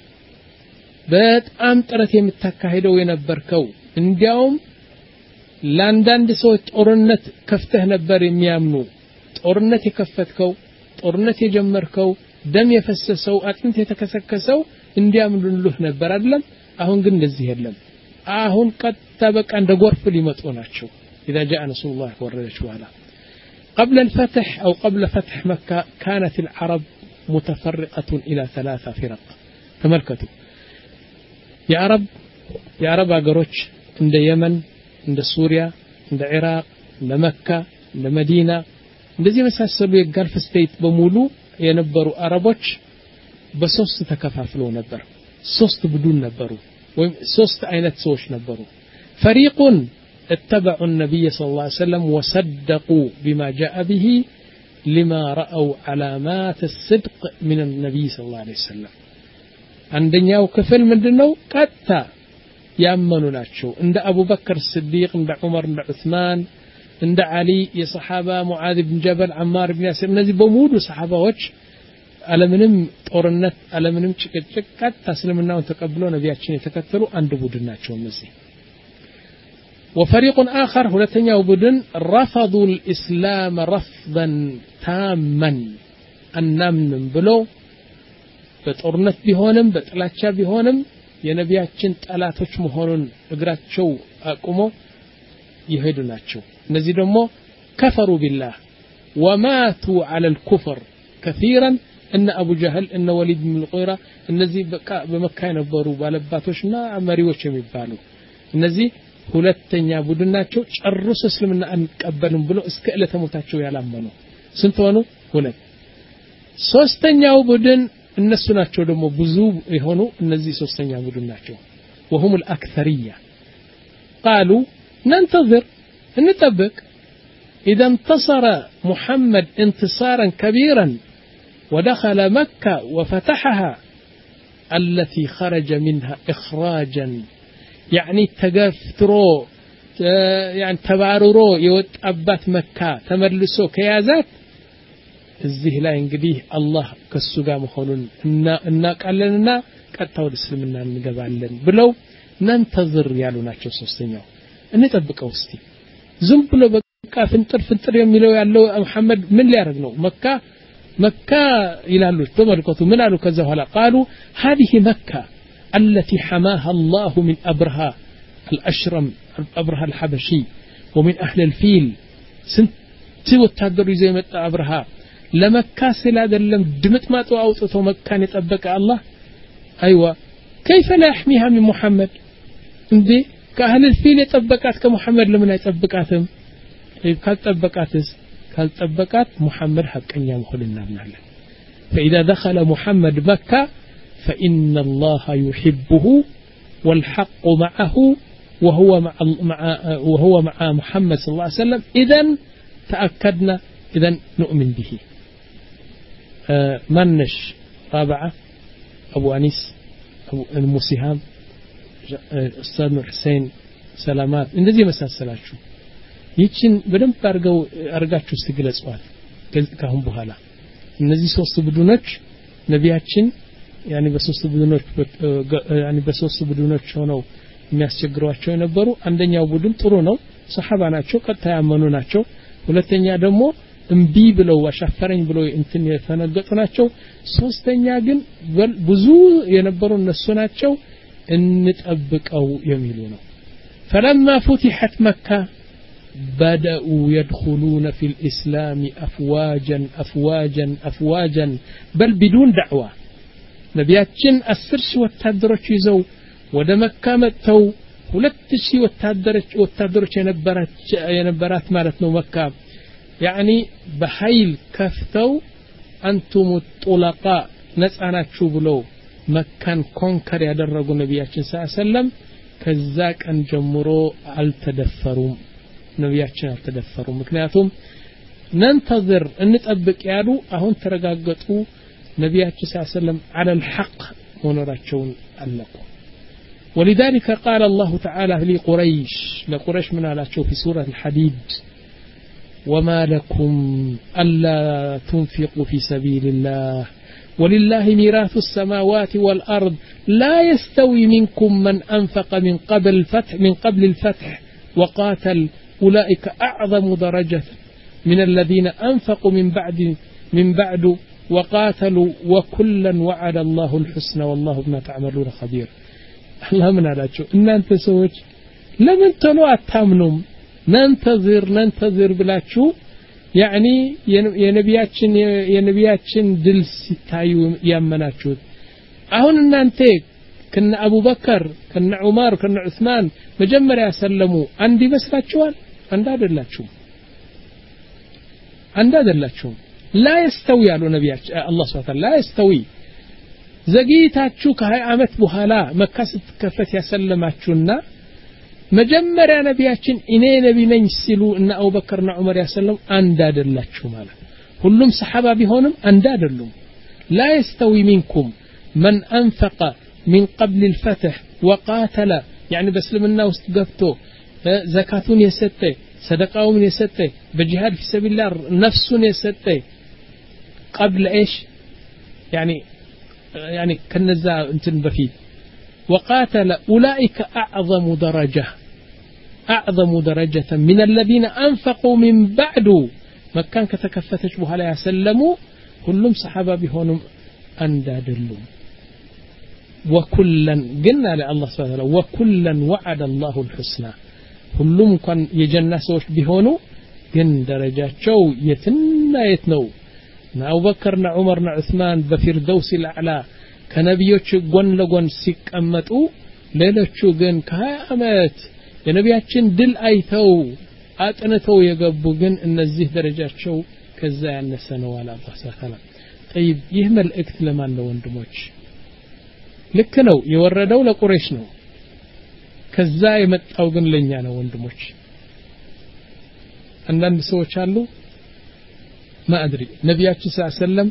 በጣም ጥረት የምታካሄደው የነበርከው እንዲያውም ላንዳንድ ሰዎች ጦርነት ከፍተህ ነበር የሚያምኑ ጦርነት የከፈትከው ጦርነት የጀመርከው ደም የፈሰሰው አጥንት የተከሰከሰው እንዲያምኑልህ ነበር አይደለም። አሁን ግን እንደዚህ የለም። አሁን ቀጥታ በቃ እንደ ጎርፍ ሊመጡ ናቸው። إذا جاء نصر الله ወረደች በኋላ قبل الفتح أو قبل فتح مكة كانت العرب متفرقة إلى ثلاثة فرق. تملكتوا يا عرب يا عرب أجروش عند اليمن عند سوريا عند العراق عند مكة عند مدينة እንደዚህ መሳሰሉ የጋልፍ ስቴት በሙሉ የነበሩ አረቦች በሶስት ተከፋፍለው ነበር። ሶስት ቡድን ነበሩ ወይም ሶስት አይነት ሰዎች ነበሩ። فريق اتبعوا النبي صلى الله عليه وسلم وصدقوا بما جاء به لما رأوا علامات الصدق من النبي صلى الله عليه وسلم. عندኛው ክፍል ምንድነው ቀጥታ ያመኑ ናቸው እንደ አቡበከር ሲዲቅ እንደ ዑመር እንደ ዑስማን እንደ አሊ የሰሃባ ሙዓዝ ኢብኑ ጀበል አማር ኢብኑ ያሲር እነዚህ በሙሉ ሰሃባዎች ዓለምንም ጦርነት ዓለምንም ጭቅጭቅ ቀጥታ እስልምናውን ተቀብለው ነቢያችን የተከተሉ አንድ ቡድን ናቸው እነዚህ። وفريق آخر ሁለተኛው ቡድን رفضوا الإسلام رفضا تاما አናምንም ብለው በጦርነት ቢሆንም በጥላቻ ቢሆንም የነቢያችን ጠላቶች መሆኑን እግራቸው አቁሞ ይሄዱ ናቸው። እነዚህ ደግሞ كفروا بالله وماتوا على الكفر كثيرا ان ابو جهل ان وليد بن المغيرة እነዚህ በቃ በመካ የነበሩ ባለባቶችና መሪዎች የሚባሉ እነዚህ ሁለተኛ ቡድን ናቸው። ጨርሶ እስልምና አንቀበልም ብሎ እስከ ዕለተ ሞታቸው ያላመኑ ስንት ሆኑ? ሁለት። ሶስተኛው ቡድን እነሱ ናቸው ደግሞ ብዙ የሆኑ እነዚህ ሶስተኛ ቡድን ናቸው። وهم الأكثرية قالوا ننتظر نتبك إذا انتصر محمد انتصارا كبيرا ودخل مكة وفتحها التي خرج منها إخراجا يعني تغفترو يعني تباررو يوطابات مكة تملسو كيازات እዚህ ላይ እንግዲህ አላህ ከሱ ጋር መሆኑን እና እናቃለንና ቀጥታ ወደ እስልምና እንገባለን ብለው ነንተዝር ያሉ ናቸው። ሶስተኛው እንጠብቀው እስቲ ዝም ብሎ በቃ ፍንጥር ፍንጥር የሚለው ያለው መሐመድ ምን ሊያደርግ ነው? መካ مكة إلى تملكته من قالوا كذا ولا قالوا هذه مكة التي حماها الله من أبرهة الأشرم أبرهة الحبشي ومن أهل الفيل سنت وتادر زي ما أبرهة لمكة سلا دلم دمت ما توأوتو مكة يطبق الله أيوة كيف لا يحميها من محمد اندي كأهل الفيل يطبقات كمحمد لمن يطبقاتهم كالطبقاتس كالطبقات محمد حقا مخلنا من الله فإذا دخل محمد مكة فإن الله يحبه والحق معه وهو مع مع وهو مع محمد صلى الله عليه وسلم إذن تأكدنا إذن نؤمن به آه منش رابعة أبو أنيس أبو المسيهام أستاذ نور حسين سلامات እንደዚህ መሳሰላችሁ ይችን በደንብ አርገው አርጋችሁ ስትገለጹት ከሁን በኋላ እነዚህ ሶስት ቡድኖች ነቢያችን ያኒ በሶስት ቡድኖች ያኒ በሶስት ቡድኖች ሆነው የሚያስቸግሯቸው የነበሩ አንደኛው ቡድን ጥሩ ነው ሰሃባ ናቸው ቀጥታ ያመኑ ናቸው ሁለተኛ ደግሞ እምቢ ብለው አሻፈረኝ ብለው እንትን የፈነገጡ ናቸው ሶስተኛ ግን ብዙ የነበሩ እነሱ ናቸው እንጠብቀው የሚሉ ነው فلما فتحت مكة بدأوا يدخلون في الإسلام أفواجا أفواجا أفواجا بل بدون دعوة نبياتشن أسرش وتدرج يزو ودا مكة متو ሁለት ሺህ ወታደሮች ወታደሮች የነበራት የነበራት ማለት ነው መካ ያኒ በኃይል ከፍተው አንቱም ጡላቃ ነፃናችሁ ብሎ መካን ኮንከር ያደረጉ ነብያችን ሰለላም ከዛ ቀን ጀምሮ አልተደፈሩም ነብያችን አልተደፈሩም ምክንያቱም ነንተظر እንጠብቅ ያሉ አሁን ተረጋገጡ ነብያችን ሰለላም على الحق ሆኖራቸውን አለቁ ولذلك قال الله تعالى لقريش لقريش من على في سورة الحديد وما لكم ألا تنفقوا في سبيل الله ولله ميراث السماوات والأرض لا يستوي منكم من أنفق من قبل الفتح من قبل الفتح وقاتل أولئك أعظم درجة من الذين أنفقوا من بعد من بعد وقاتلوا وكلا وعد الله الحسنى والله بما تعملون خبير الله من علاچو እናንተ ሰዎች ለምን ተሎ አታምኑም ነንተዝር ነንተዝር ብላችሁ يعني የነቢያችን የነቢያችን ድል ሲታዩ ያመናችሁት አሁን እናንተ ከነ አቡበከር ከነ ዑመር ከነ ዑስማን መጀመሪያ ሰለሙ አንድ ይመስላችኋል አንድ አይደላችሁም አንድ አይደላችሁም لا يستوي ያሉ ነቢያችን አላህ Subhanahu Wa Ta'ala لا يستوي ዘግይታችሁ ከ20 አመት በኋላ መካ ስትከፈት ያሰለማችሁና መጀመሪያ ነቢያችን እኔ ነቢ ነኝ ሲሉ እና አቡበከርና ዑመር ያሰለም አንድ አይደላችሁ ማለት ሁሉም ሰሃባ ቢሆንም አንድ አይደሉም لا يستوي منكم من أنفق من قبل الفتح وقاتل يعني بسلمنا ውስጥ ገብቶ ዘካቱን የሰጠ ሰደቃውን የሰጠ በጂሃድ في سبيل الله ነፍሱን የሰጠ قبل ايش يعني يعني كنزا انتن بفيد وقاتل أولئك أعظم درجة أعظم درجة من الذين أنفقوا من بعد ما كان كتكفتش بها لا يسلموا كلهم صحابة بهونم أندادلهم وكلا قلنا لله سبحانه وتعالى وكلا وعد الله الحسنى كلهم كان يجنسوش بهونو جن درجات شو يتنا يتنو أبو بكر عمر عثمان بفردوس الأعلى كنبيوش قن لقن سيك أمتو ليلوشو قن كامت የነቢያችን ድል አይተው አጥንተው የገቡ ግን እነዚህ ደረጃት شو ከዛ ያነሰ ነው አለ አላህ Subhanahu طيب ይህ መልእክት ለማን ነው ወንድሞች ልክ ነው የወረደው ለቁረይሽ ነው ከዛ የመጣው ግን ለኛ ነው ወንድሞች አንዳንድ ሰዎች አሉ ማድሪ ነቢያችን ሰለላሁ ዐለይሂ ወሰለም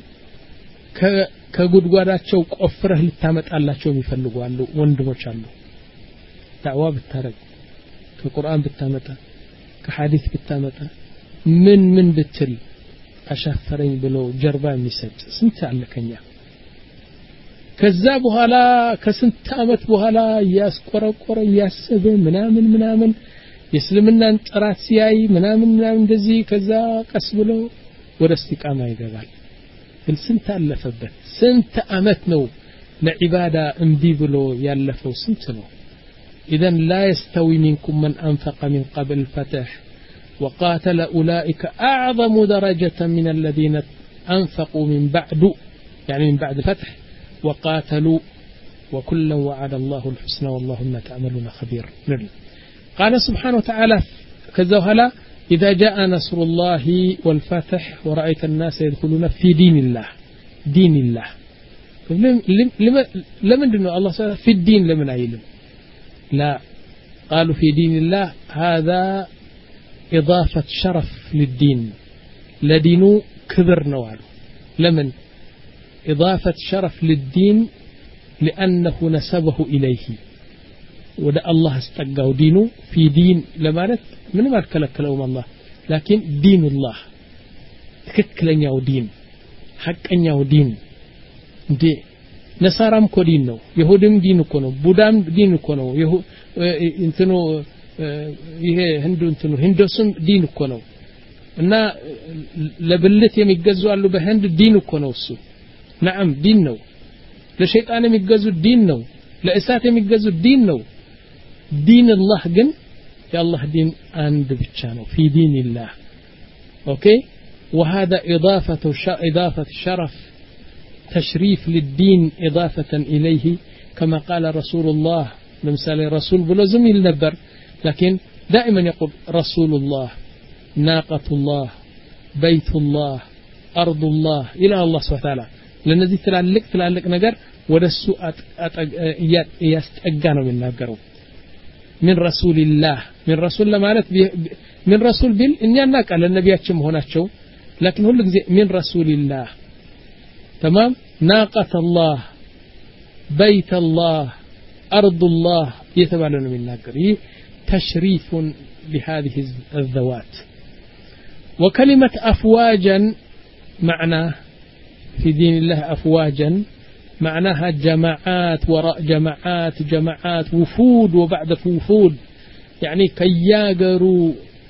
ከጉድጓዳቸው ቆፍረህ ልታመጣላቸው የሚፈልጉ አሉ ወንድሞች አሉ ዳዕዋ ብታረግ ከቁርአን ብታመጣ ከሐዲስ ብታመጣ ምን ምን ብትል አሻፈረኝ ብሎ ጀርባ የሚሰጥ ስንት አለከኛ ከዛ በኋላ ከስንት አመት በኋላ ያስቆረቆረ ያሰበ ምናምን ምናምን የእስልምናን ጥራት ሲያይ ምናምን ምናምን እንደዚህ ከዛ ቀስ ብሎ ወደ እስቲቃማ ይገባል ስንት አለፈበት ስንት አመት ነው ለዒባዳ እንቢ ብሎ ያለፈው ስንት ነው إذا لا يستوي منكم من أنفق من قبل الفتح وقاتل أولئك أعظم درجة من الذين أنفقوا من بعد يعني من بعد فتح وقاتلوا وكلا وعد الله الحسنى والله ما تعملون خبير قال سبحانه وتعالى كذا هلا إذا جاء نصر الله والفتح ورأيت الناس يدخلون في دين الله دين الله لما لمن دون الله في الدين لمن عيلم لا قالوا في دين الله هذا إضافة شرف للدين لدينو كبر نوال لمن إضافة شرف للدين لأنه نسبه إليه ودا الله استقاه دينه في دين لمالت من ما كلك لهم الله لكن دين الله تككلن ياو دين حقن ياو دين دي نصارام كو دين نو يهودم دين كو نو بودام دين كو نو يهو انتنو ይሄ ህንዱ እንትኑ ሂንዶስም ዲን እኮ ነው እና ለብልት የሚገዙ አሉ በህንድ ዲን እኮ ነው እሱ نعم ዲን ነው ለሸይጣን የሚገዙ ዲን ነው ለእሳት የሚገዙ ዲን ነው ዲን الله ግን የአላህ ዲን አንድ ብቻ ነው في دين الله اوكي وهذا اضافه اضافه شرف تشريف للدين اضافه اليه كما قال رسول الله لمثال رسول بلو زميل نبر لكن دائما يقول رسول الله ناقة الله بيت الله أرض الله إلى الله سبحانه وتعالى لنزي تلالك تلالك نجر ودسو يستأجانوا من نجروا من رسول الله من رسول الله مالت من رسول بال إن يناك على النبي أتشم هنا شو لكن هو من رسول الله تمام ناقة الله بيت الله أرض الله يتبعلون من نجر تشريف لهذه الذوات وكلمة أفواجا معناه في دين الله أفواجا معناها جماعات وراء جماعات جماعات وفود وبعد وفود يعني كياغروا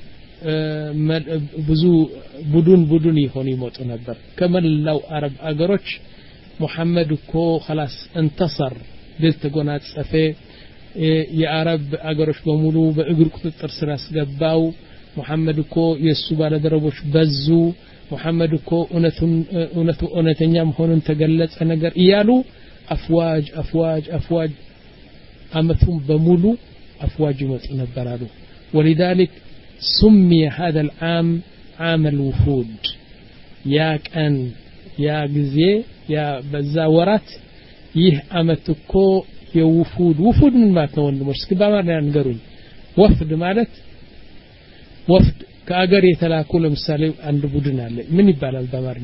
بزو بدون بدون يهون يموت نبر كما لو عرب أجروش محمد كو خلاص انتصر دلت قنات سفي የአረብ አገሮች በሙሉ በእግር ቁጥጥር ስር አስገባው ሙሐመድ እኮ የሱ ባለ ደረቦች በዙ ሙሐመድ እኮ እነቱን እነቱ እነተኛ መሆኑን ተገለጸ ነገር ይያሉ አፍዋጅ አፍዋጅ አፍዋጅ አመቱን በሙሉ አፍዋጅ ይመጡ ነበራሉ ولذلك سمي هذا العام عام الوفود يا كان يا غزي يا بزاورات ይህ አመት እኮ የውፉድ ውፉድ ምን ማለት ነው ወንድሞች እስኪ በአማርኛ ንገሩኝ ወፍድ ማለት ወፍድ ከአገር የተላኩ ለምሳሌ አንድ ቡድን አለ ምን ይባላል በአማርኛ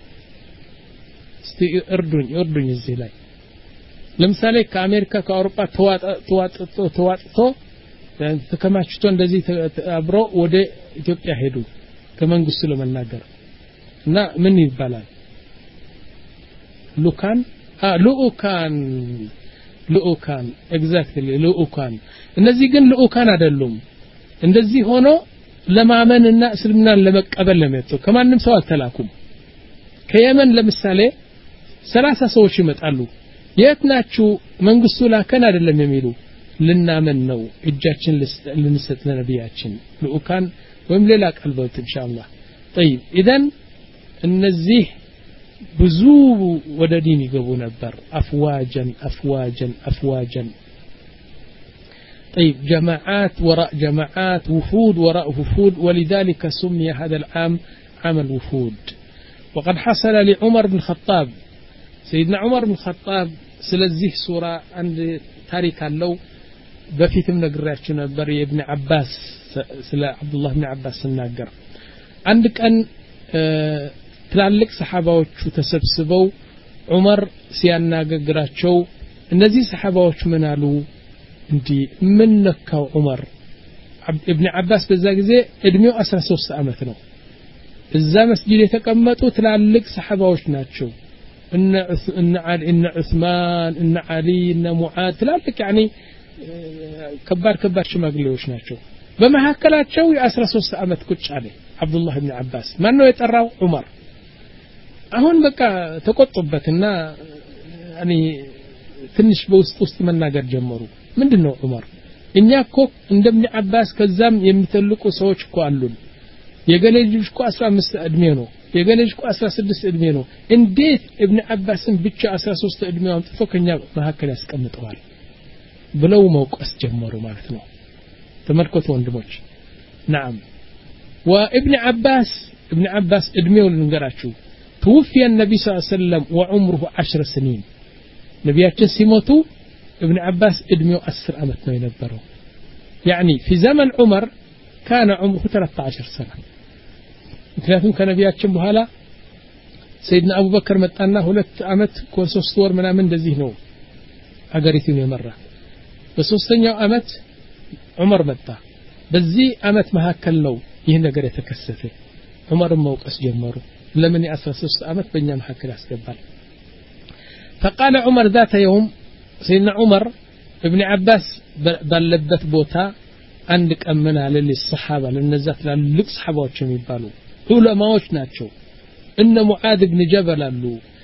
እስቲ እርዱኝ እርዱኝ እዚህ ላይ ለምሳሌ ከአሜሪካ ከአውሮፓ ተዋጥቶ ተዋጥቶ ተከማችቶ እንደዚህ አብሮ ወደ ኢትዮጵያ ሄዱ ከመንግስቱ ለመናገር እና ምን ይባላል ሉካን አ ሉኡካን ሉኡካን ኤግዛክትሊ ሉኡካን እነዚህ ግን ሉኡካን አይደሉም እንደዚህ ሆኖ ለማመንና እስልምናን ለመቀበል ለመጥቶ ከማንም ሰው አልተላኩም ከየመን ለምሳሌ ሰላሳ ሰዎች ይመጣሉ የት ናችሁ መንግስቱ ላከን አይደለም የሚሉ ልናመን ነው እጃችን ልንሰጥ ለነብያችን ሉኡካን ወይም ሌላ ቀልበት ኢንሻአላህ طيب اذا እነዚህ ብዙ ወደ ዲን ይገቡ ነበር أفواجا أفواجا أفواجا طيب جماعات وراء جماعات وفود وراء وفود ولذلك سمي هذا العام عام الوفود وقد حصل لعمر بن الخطاب سيدنا عمر بن الخطاب سلزيه سورة عند تاريخ اللو بفيتم نقرأتش نبر ابن عباس سلا عبد الله بن عباس الناقر عندك أن اه ትላልቅ ሰሃባዎቹ ተሰብስበው ዑመር ሲያናገግራቸው እነዚህ ሰሃባዎች ምን አሉ እንዲ ምን ነካው ዑመር ኢብኑ አባስ በዛ ጊዜ እድሜው አስራ ሶስት አመት ነው እዛ መስጊድ የተቀመጡ ትላልቅ ሰሃባዎች ናቸው እነ እነ አሊ እነ ዑስማን እነ አሊ እነ ሙዓዝ ትላልቅ يعني ከባድ ከባድ ሽማግሌዎች ናቸው በመሐከላቸው የ13 አመት ቁጭ አለ አብዱላህ ኢብኑ አባስ ማን ነው የጠራው ዑመር አሁን በቃ ተቆጥበትና እኔ ትንሽ በውስጥ ውስጥ መናገር ጀመሩ ምንድነው ዑመር እኛ እኮ እንደምን አባስ ከዛም የሚተልቁ ሰዎች እኮ አሉን የገለጅ እኮ አስራ አምስት እድሜ ነው የገለጅ እኮ አስራ ስድስት እድሜ ነው እንዴት ኢብኑ አባስን ብቻ አስራ ሶስት እድሜው አምጥቶ ከኛ መሐከል ያስቀምጠዋል ብለው መውቀስ ጀመሩ ማለት ነው ተመልከቱ ወንድሞች نعم وابن عباس ابن عباس ادميو لنገራችሁ توفي النبي صلى الله عليه وسلم وعمره عشر سنين نبياتنا ሲሞቱ ابن عباس ادميو عشر አመት ነው የነበረው يعني في زمن عمر كان عمره ثلاثة عشر سنة ምክንያቱም ከነቢያችን በኋላ ሰይድና አቡበከር መጣና ሁለት አመት ከሶስት ወር ምናምን እንደዚህ ነው አገሪቱን የመራ በሶስተኛው አመት ዑመር መጣ በዚህ አመት መሐከል ነው ይህ ነገር የተከሰተ ዑመር መውቀስ ጀመሩ ለምን አስራ ሶስት አመት በእኛ መሐከል ያስገባል فقال عمر ذات يوم سيدنا عمر ابن عباس ባለበት ቦታ አንድ ቀመና ለልصحابه ለነዛት ለልቅ صحابዎች የሚባሉ ዑለማዎች ናቸው እነ ሙዓዝ ኢብኑ ጀበል አሉ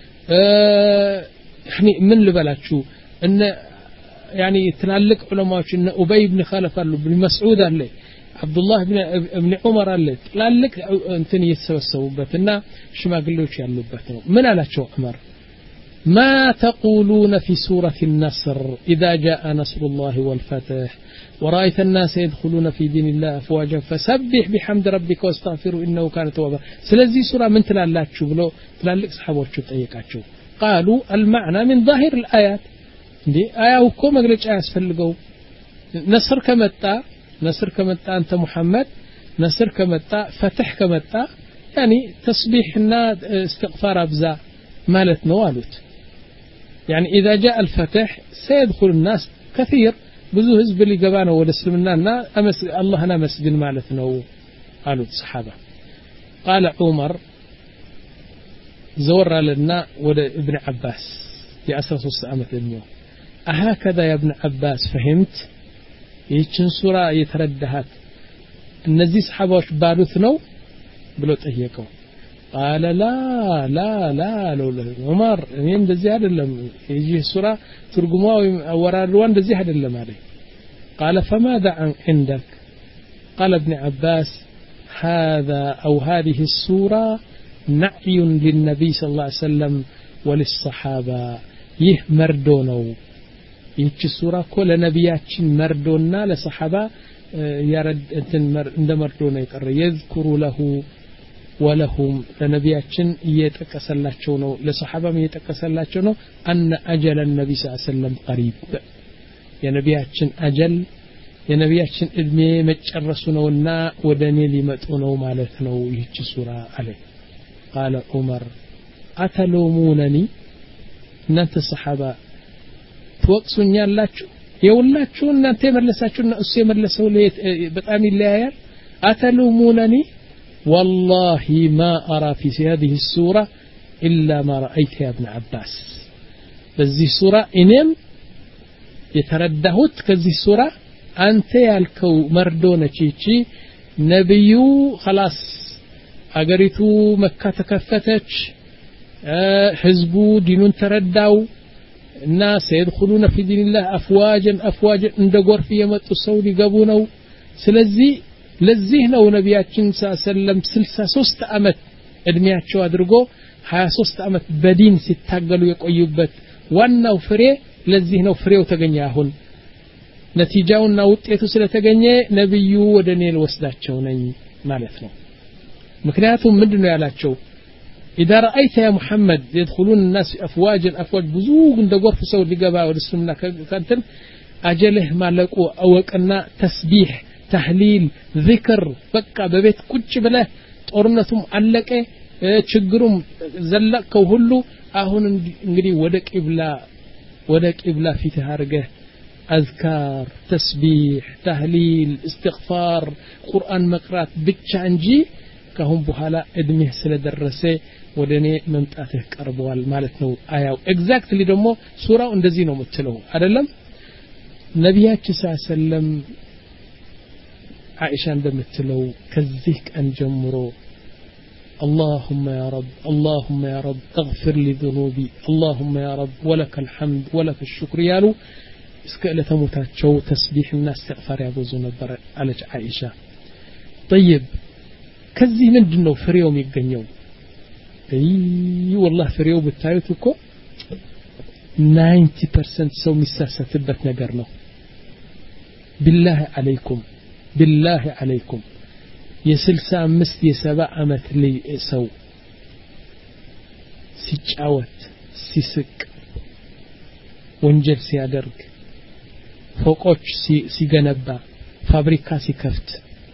يعني ምን ልበላችሁ እነ يعني ትላልቅ ዑለማዎች እነ ኡበይ ኢብኑ ኸለፍ አሉ ኢብኑ መስዑድ አለ አብዱላህ ኢብኑ ኢብኑ ዑመር አለ ትላልቅ እንትን እየተሰበሰቡበትና ሽማግሌዎች ያሉበት ነው ምን አላቸው ዑመር ما تقولون في سورة النصر إذا جاء نصر الله والفتح ورأيت الناس يدخلون في دين الله أفواجا فسبح بحمد ربك واستغفره إنه كان توابا سلزي سورة من تلالاتشو بلو تلالك صحابوشو تأيكاتشو قالوا المعنى من ظاهر الآيات دي آية وكو مقلج آية سفلقو نصر كمتا نصر كمتا أنت محمد نصر كمتا فتح كمتا يعني تصبيحنا استغفار أبزا مالت نوالوت يعني إذا جاء الفتح سيدخل الناس كثير ብዙ ህዝብ ሊገባነው ወደ እስልምናና الله انا مسجد ማለት ነው አሉት صحابه قال عمر زور لنا ወደ ابن عباس የ13 ዓመት ነው هكذا يا ابن عباس فهمت ይህችን ሱራ የተረዳሃት እነዚህ صحابዎች ባሉት ነው ብሎ ጠየቀው قال لا لا لا عمر እኔ እንደዚህ አይደለም ይህ ሱራ ትርጉማው አወራርዋ እንደዚህ አይደለም አለ قال فماذا عندك قال ابن عباس هذا أو هذه السورة نعي للنبي صلى الله عليه وسلم وللصحابة يه مردونو ይህች ሱራ እኮ ለነቢያችን መርዶና ለሰሃባ ያረድ እንትን እንደ መርዶ ነው የቀረ يذكر له ولهم ለነቢያችን እየተቀሰላቸው ነው ለሰሃባም እየተቀሰላቸው ነው أن أجل النبي صلى الله عليه وسلم قريب የነቢያችን አጀል የነቢያችን እድሜ መጨረሱ ነውና ወደኔ ሊመጡ ነው ማለት ነው ይህች ሱራ አለ قال عمر أتلومونني እናንተ ሰሃባ ትወቅሱኛላችሁ የውላችሁ እናንተ የመለሳችሁና እሱ የመለሰው በጣም ይለያያል أتلومونني والله ما أرى في هذه السورة إلا ما رأيت يا ابن عباس بذي سورة إنم يتردهت كذي سورة أنت يالكو مردونة تشي نبيو خلاص أقريتو مكة تكفتش أه حزبو دينون ترداو الناس يدخلون في دين الله أفواجا أفواجا اندقور في يمت السودي قبونو سلزي ለዚህ ነው ነቢያችን ሰለም ስልሳ ሶስት አመት እድሜያቸው አድርጎ ሀያ ሶስት አመት በዲን ሲታገሉ የቆዩበት ዋናው ፍሬ ለዚህ ነው ፍሬው ተገኘ አሁን ነቲጃውና ውጤቱ ስለተገኘ ነብዩ ወደኔ ወስዳቸው ነኝ ማለት ነው ምክንያቱም ምንድነው ያላቸው إذا رأيت يا محمد يدخلون الناس أفواجا أفواج بزوغ እንደጎርፍ ሰው ሊገባ ወደ እስልምና ከንተን አጀለህ ማለቁ አወቅና ተስቢህ تحليل ذكر بقى ببيت ቁጭ ብለህ ጦርነቱም አለቀ ችግሩም ዘለቀው ሁሉ አሁን እንግዲህ ወደ ቂብላ ወደ ቂብላ ፊት አርገህ አዝካር ተስቢህ ተህሊል استغفار ቁርአን መቅራት ብቻ እንጂ ከሁን በኋላ እድሜህ ስለደረሰ ወደኔ መምጣትህ ቀርቧል ማለት ነው አያው ኤግዛክትሊ ደግሞ ሱራው እንደዚህ ነው የምትለው አይደለም ነብያችን ሰለላም عائشة እንደምትለው ከዚህ ቀን ጀምሮ اللهم يا رب اللهم يا رب اغفر لي ذنوبي اللهم يا رب ولك الحمد ولك الشكر يالو اسكأل تموتاتشو تسبيح الناس استغفار يابوزو نبر على عائشة طيب كذي من دنو فريو ميقنيو اي والله فريو بالتايوتكو ninety percent سو مساسة تبت نقرنو بالله عليكم بالله عليكم يسلسا مست يسبع أمت لي سو سيجاوت سيسك ወንጀል ሲያደርግ ፎቆች ሲገነባ ፋብሪካ ሲከፍት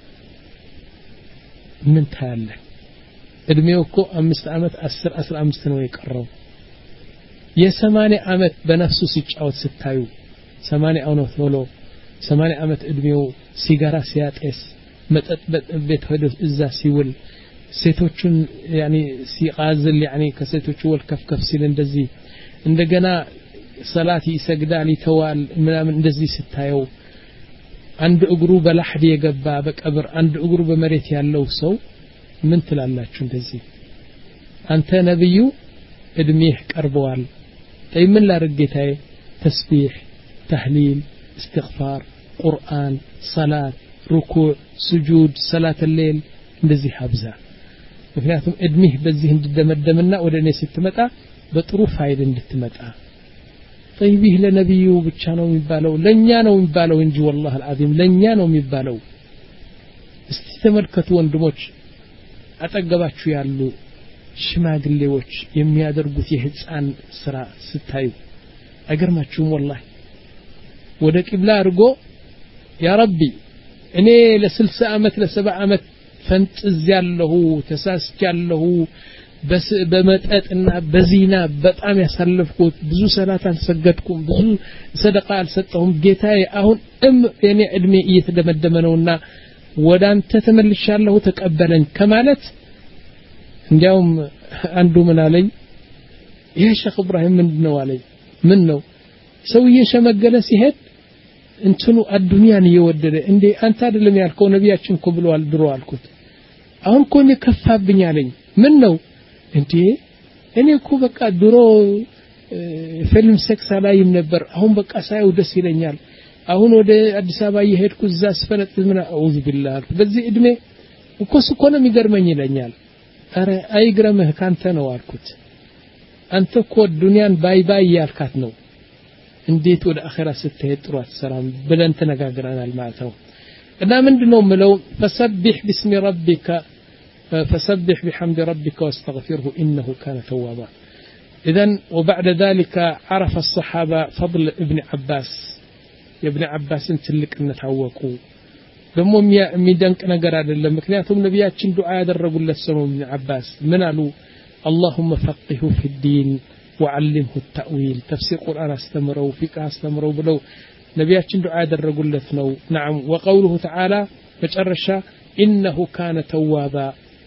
ምን ታያለ እድሜው እኮ አምስት አመት አስር አስራ አምስት ነው የቀረው የሰማንያ አመት በነፍሱ ሲጫወት ስታዩ ሰማንያ አመት ሆኖ ሰማንያ አመት እድሜው ሲጋራ ሲያጤስ መጠጥ ቤት ሄዶ እዛ ሲውል ሴቶችን ያኒ ሲቃዝል ያኒ ከሴቶቹ ወልከፍከፍ ሲል እንደዚህ እንደገና ሰላት ይሰግዳል ይተዋል ምናምን እንደዚህ ስታየው አንድ እግሩ በላህድ የገባ በቀብር አንድ እግሩ በመሬት ያለው ሰው ምን ትላላችሁ እንደዚህ አንተ ነብዩ እድሜህ ቀርበዋል ጠይምን ላርጌታዬ ተስቢህ ተህሊል استغفار ቁርአን ሰላት ሩኩዕ ስጁድ ሰላት الليل እንደዚህ ሀብዛ ምክንያቱም እድሜህ በዚህ እንድደመደምና ወደኔ ስትመጣ በጥሩ ፋይዳ እንድትመጣ طيبه ለነብዩ ብቻ ነው የሚባለው ለኛ ነው የሚባለው እንጂ والله العظيم ለኛ ነው የሚባለው እስቲ ተመልከቱ ወንድሞች አጠገባችሁ ያሉ ሽማግሌዎች የሚያደርጉት የህፃን ስራ ስታዩ አገርማችሁም والله ወደ ቂብላ አርጎ ያ ረቢ እኔ ለ60 አመት ለ70 አመት ፈንጥዝ ያለሁ ተሳስቻለሁ በስ በመጠጥና በዚና በጣም ያሳለፍኩት ብዙ ሰላት አልሰገድኩም ብዙ ሰደቃ አልሰጠሁም ጌታዬ አሁን እም የኔ እድሜ እየተደመደመ ነውና ወዳንተ ተመልሻለሁ ተቀበለኝ ከማለት እንዲያውም አንዱ ምን አለኝ ይሄ ሼክ ኢብራሂም ምን ነው አለኝ ምን ነው ሰውዬ ሸመገለ ሲሄድ እንትኑ አዱንያን እየወደደ እንዴ አንተ አይደለም ያልከው ነብያችን እኮ ብለዋል ድሮ አልኩት አሁን እኮ ነው ከፋብኝ አለኝ ምን ነው እንዴ እኔ እኮ በቃ ድሮ ፊልም ሴክስ አላይም ነበር አሁን በቃ ሳይው ደስ ይለኛል አሁን ወደ አዲስ አበባ እየሄድኩ እዛ ስፈነጥ ምን አውዝ ቢላህ በዚህ እድሜ እኮ እኮ ነው የሚገርመኝ ይለኛል አረ አይግረምህ ካንተ ነው አልኩት አንተ እኮ ዱንያን ባይ ባይ ያልካት ነው እንዴት ወደ አኺራ ስትሄድ ጥሩ አትሰራም ብለን ተነጋግረናል ማለት ነው እና ምንድነው ምለው فسبح باسم ربك فسبح بحمد ربك واستغفره إنه كان توابا إذن وبعد ذلك عرف الصحابة فضل ابن عباس يا ابن عباس انت لك ان تعوقوا دمو ميدنك نغير አይደለም ምክንያቱም ነብያችን ዱዓ ያደረጉለት ሰው ابن عباس ምን አሉ اللهم فقهه في الدين وعلمه التأويل تفسير قرآن استمروا فقه استمروا بلو نبياتችን ዱዓ ያደረጉለት ነው نعم وقوله تعالى መጨረሻ إنه كان توابا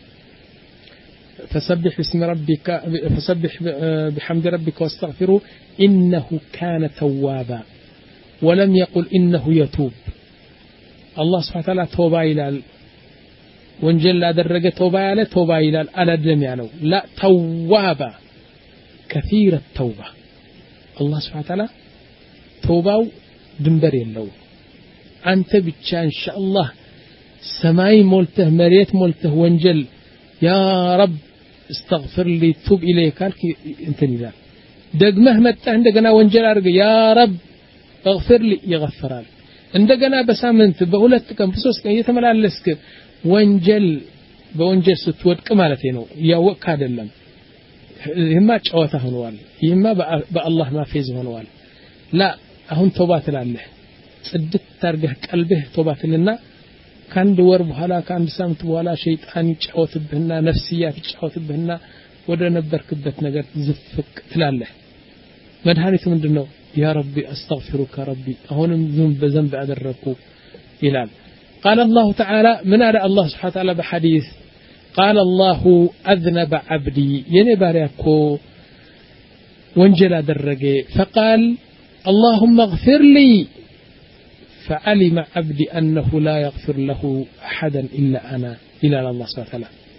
فسبح باسم ربك فسبح بحمد ربك واستغفره إنه كان توابا ولم يقل إنه يتوب الله سبحانه وتعالى توبا إلال وانجل لا درجة توبا إلال توبا إلال على الجميع لا توابا كثير التوبة الله سبحانه وتعالى توبا دنبر يلو أنت بتشان إن شاء الله سماي مولته مريت مولته وانجل يا رب استغفر لي توب إليك قالك انتني ذا دقمه متى عندنا وانجل أرجع يا رب اغفر لي يغفرال عندنا بسامنت بقولت كم بسوس كان يتملالسك وانجل بوانجل ستود كمالتينو يا وك هذا اللهم يهما تشوته هنوال يهما بالله ما فيز هنوال لا أهون توبات لله صدق ترجع قلبه توبات لنا كان دور بحالا كان سامت بحالا شيطان يتشوتبهنا نفسيات يتشوتبهنا ودا نبركبت ነገር ዝፍቅ ትላለህ መድኃኒቱ ምንድነው يا ربي استغفرك ربي አሁንም ዝም በዘንብ አደረኩ ይላል قال الله تعالى من على الله سبحانه وتعالى بحديث قال الله اذنب عبدي የኔ ባሪያ እኮ ወንጀል አደረገ فقال اللهم اغفر لي فعلم عبدي أنه لا يغفر له أحدا إلا أنا إلى الله سبحانه وتعالى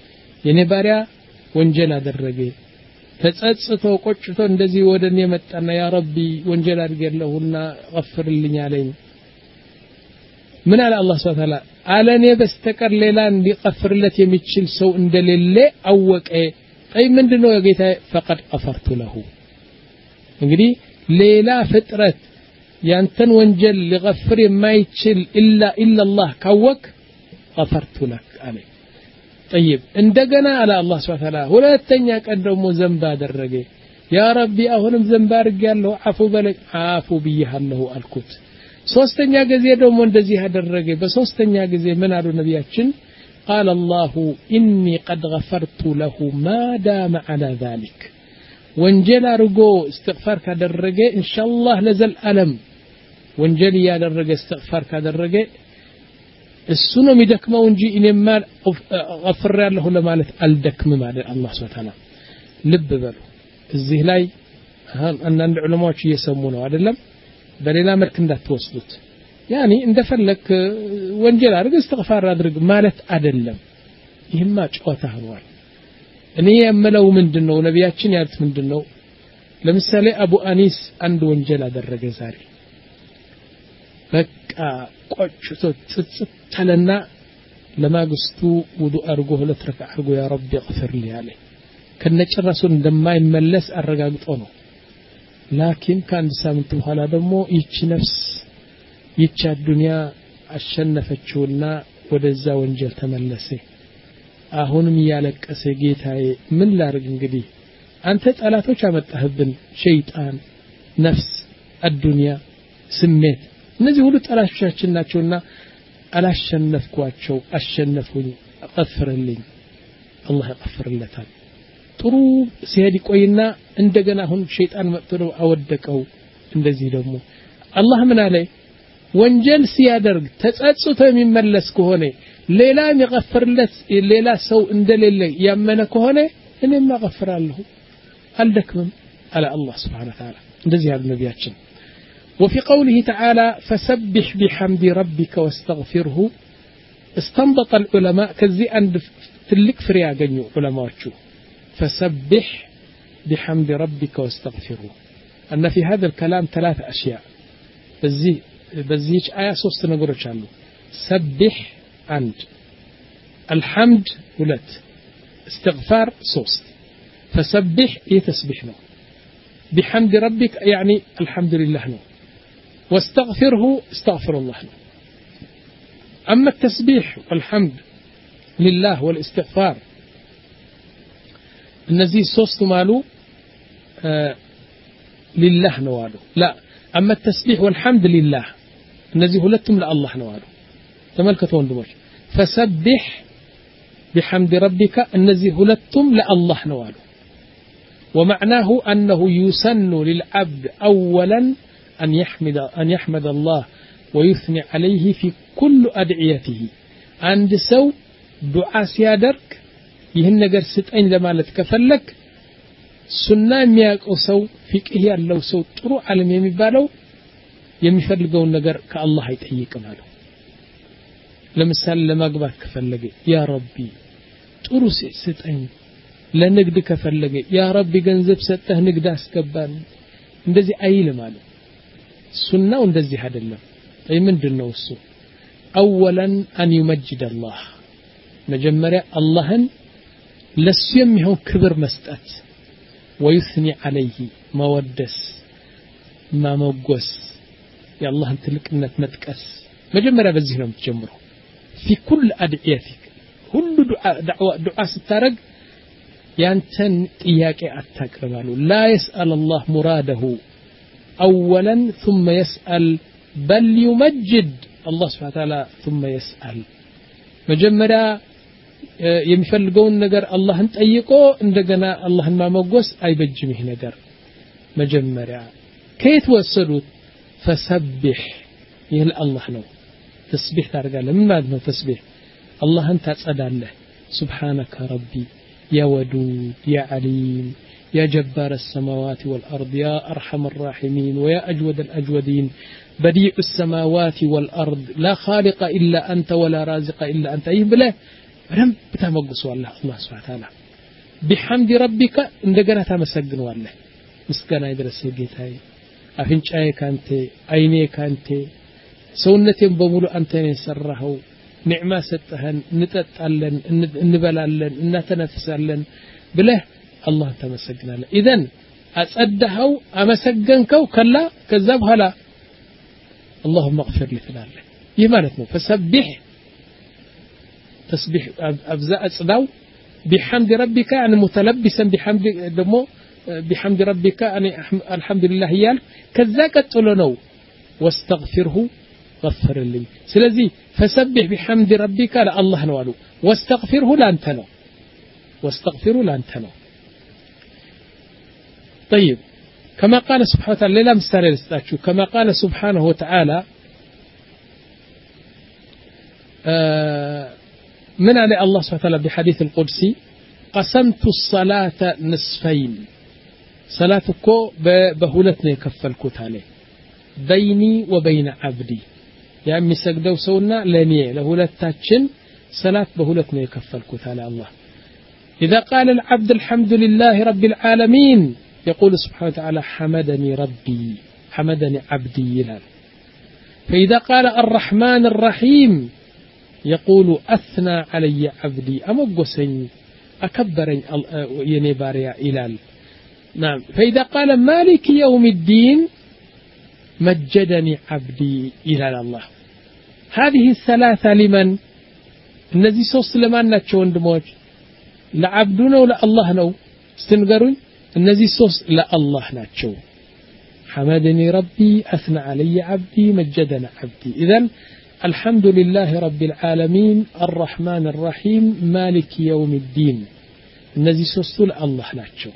የኔ ባሪያ ወንጀል አደረገ ተጸጽቶ ቆጭቶ እንደዚህ ወደኔ መጣና ያ ረቢ ወንጀል አድርገለሁና غفرልኝ አለኝ ምን አለ አላህ Subhanahu Wa Ta'ala አለኔ በስተቀር ሌላ እንዲغفርለት የሚችል ሰው እንደሌለ አወቀ አይ ምንድነው የጌታ فقد غفرت له እንግዲህ ሌላ ፍጥረት ያንተን ወንጀል ሊغفር የማይችል ኢላ ኢላ አላህ ካወቅ غفرت لك አለ طيب እንደገና አለ አላህ Subhanahu Wa Ta'ala ሁለተኛ ቀን ደግሞ ዘንባ አደረገ ያ ረቢ አሁንም ዘንባ አድርጌያለሁ አፉ በለኝ አፉ ብዬሃለሁ አልኩት ሶስተኛ ጊዜ ደግሞ እንደዚህ አደረገ በሶስተኛ ጊዜ ምን አሉ ነቢያችን قال الله إني قد غفرت له ما دام على ذلك ወንጀል አርጎ استغفار ካደረገ ኢንሻአላህ ለዘል ዓለም ወንጀል ያደረገ استغفار ካደረገ እሱ ነው የሚደክመው እንጂ እኔማ غفر ያለሁ ለማለት አልደክምም ማለት አላህ Subhanahu Wa Ta'ala ልብ በሉ እዚህ ላይ አንዳንድ ዑለማዎች እየሰሙ ነው አይደለም በሌላ መልክ እንዳትወስዱት ያኒ እንደፈለክ ወንጀል አድርግ استغفار አድርግ ማለት አይደለም ይህማ ጨዋታ ሆኗል እኔ የምለው ምንድነው ነቢያችን ያሉት ምንድነው ለምሳሌ አቡ አኒስ አንድ ወንጀል አደረገ ዛሬ በቃ ቆጭቶ ጽጽታለና ለማግስቱ ውዱ አርጎ ሁለት ረካዓ አርጎ ያ ረቢ اغفر لي አለ ከነጨራሱ እንደማይመለስ አረጋግጦ ነው ላኪን ከአንድ ሳምንት በኋላ ደግሞ ይቺ ነፍስ ይቺ ዱንያ አሸነፈችውና ወደዛ ወንጀል ተመለሰ አሁንም ያለቀሰ ጌታዬ ምን ላርግ እንግዲህ አንተ ጠላቶች አመጣህብን ሸይጣን ነፍስ አዱንያ ስሜት እነዚህ ሁሉ ጠላቶቻችን ናቸውና አላሸነፍኳቸው አሸነፉኝ አغفرልኝ አላህ ያغفርለታል ጥሩ ሲሄድ ቆይና እንደገና አሁን ሸይጣን መጥቶ አወደቀው እንደዚህ ደግሞ አላህ ምን አለ ወንጀል ሲያደርግ ተጸጽቶ የሚመለስ ከሆነ ሌላ የሚغفርለት ሌላ ሰው እንደሌለ ያመነ ከሆነ እኔም አغفራለሁ አልደክምም አለ አላህ Subhanahu Wa Ta'ala እንደዚህ ያሉ ነቢያችን وفي قوله تعالى فسبح بحمد ربك واستغفره استنبط العلماء كذي عند تلك فريا غنيو علماء فسبح بحمد ربك واستغفره أن في هذا الكلام ثلاث أشياء بزي بزيج آية صوست نقولش عنه سبح عند الحمد ولت استغفار صوست فسبح يتسبحنا بحمد ربك يعني الحمد لله نو واستغفره استغفر الله نو أما التسبيح والحمد لله والاستغفار النزي صوست مالو آه لله نوالو لا أما التسبيح والحمد لله النزي هلتم لله نوالو تملكتون دموش فسبح بحمد ربك النزي هلتم لله نوالو ومعناه أنه يسن للعبد أولا أن يحمد, أن يحمد الله ويثني عليه في كل أدعيته عند سو دعاء سيادرك ይህን ነገር ስጠኝ ለማለት ከፈለክ ሱና የሚያውቀው ሰው ፍቅህ ያለው ሰው ጥሩ ዓለም የሚባለው የሚፈልገውን ነገር ከአላህ አይጠይቅም አለው ለምሳሌ ለማግባት ከፈለገ ያ ረቢ ጥሩ ስጠኝ ለንግድ ከፈለገ ያ ረቢ ገንዘብ ሰጠህ ንግድ አስገባን እንደዚህ አይልም አለ ሱናው እንደዚህ አይደለም አይ ምንድነው እሱ اولا ان يمجد الله መጀመሪያ አላህን ለሱ የሚሆን ክብር መስጠት ويثني عليه مودس ማሞገስ የአላህን ትልቅነት መጥቀስ መጀመሪያ በዚህ ነው የምትጀምረው في كل ادعيتك ሁሉ ዱዓ ዱዓ ስታረግ ያንተን ጥያቄ አታቀርባሉ لا يسأل الله مراده اولا ثم يسأل بل يمجد الله سبحانه وتعالى ثم يسأل መጀመሪያ የሚፈልገውን ነገር አላህን ጠይቆ እንደገና አላህን ማሞገስ አይበጅም ይሄ ነገር መጀመሪያ ከየት ወሰዱት فسبح ይህ አላህ ነው ተስቢህ ታርጋለህ ምን ማለት ነው ተስቢህ አላህን ታጸዳለህ سبحانك ربي يا ودود يا عليم يا جبار السماوات والأرض يا أرحم الراحمين ويا أجود الأجودين بديع السماوات والأرض لا خالق إلا أنت ولا رازق إلا أنت أيه بله ረም ተመግሷለህ አላህ Subhanahu Wa Ta'ala بحمد ربك እንደገና ታመሰግነዋለህ ምስጋና ይድረስ ጌታዬ አፍንጫዬ ካንተ አይኔ ካንተ ሰውነቴን በሙሉ አንተ ነህ የሰራኸው ኒዕማ ሰጠኸን እንጠጣለን እንበላለን እናተነፍሳለን ብለህ አላህ ተመሰግናለህ ኢዘን አጸደኸው አመሰገንከው ከላ ከዛ በኋላ اللهم اغفر لي ትላለህ ይህ ማለት ነው فسبح تسبيح ابزاء اصداو بحمد ربك يعني متلبسا بحمد دمو بحمد ربك يعني الحمد لله يال كذا قتلو ነው واستغفره غفر لي ስለዚህ فسبح بحمد ربك لله ነው አሉ واستغفره لانت ነው واستغفره لانت ነው طيب كما قال سبحانه وتعالى لا مثال لستاچو كما قال سبحانه وتعالى آه من على الله سبحانه وتعالى بحديث القدسي قسمت الصلاة نصفين صلاتكو بهولتنا يكفلكوت عليه بيني وبين عبدي يعني سجدوا سونا لني لهولتاتشن صلاة بهولتنا يكفلكوت على الله إذا قال العبد الحمد لله رب العالمين يقول سبحانه وتعالى حمدني ربي حمدني عبدي يلال فإذا قال الرحمن الرحيم يقول أثنى علي عبدي أمقسني أكبرني يني باريا إلال نعم فإذا قال مالك يوم الدين مجدني عبدي إلى الله هذه الثلاثة لمن الذي صوص لمن نتشون دموج لعبدنا ولا الله نو استنقرون الذي صوص لا الله نتشو حمدني ربي أثنى علي عبدي مجدنا عبدي إذن الحمد لله رب العالمين الرحمن الرحيم مالك يوم الدين الذي صوص لا الله نتشو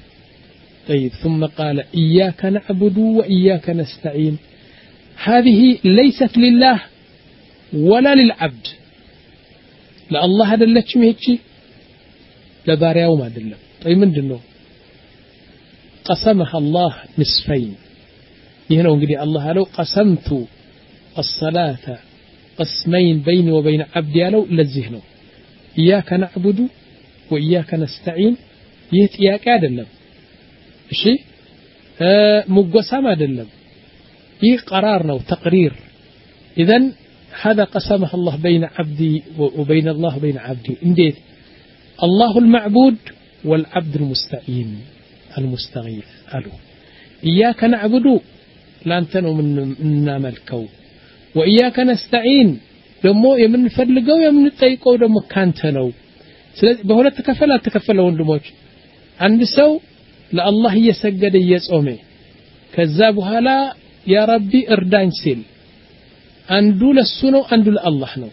طيب ثم قال إياك نعبد وإياك نستعين هذه ليست لله ولا للعبد لا الله هذا اللي تشميتشي لا باريا وما دلم طيب من دلو قسمها الله نصفين هنا انقدي الله لو قسمت الصلاة قسمين بيني وبين عبدي لو لزهنو إياك نعبد وإياك نستعين يهت إياك أدلم شيء آه مقسم أدلم يه قرارنا وتقرير إذن هذا قسمه الله بين عبدي وبين الله بين عبدي انديت الله المعبود والعبد المستعين المستغيث قالوا إياك نعبد لا أنتنوا من ناملكو وإياك نستعين دمو يمن فلقو يمن تيقو دمو كانتنو بهولا تكفل تكفل وندموج عند سو لله يسجد يصومه كذابها لا يا ربي اردان سيل አንዱ ለሱ ነው አንዱ ለአላህ ነው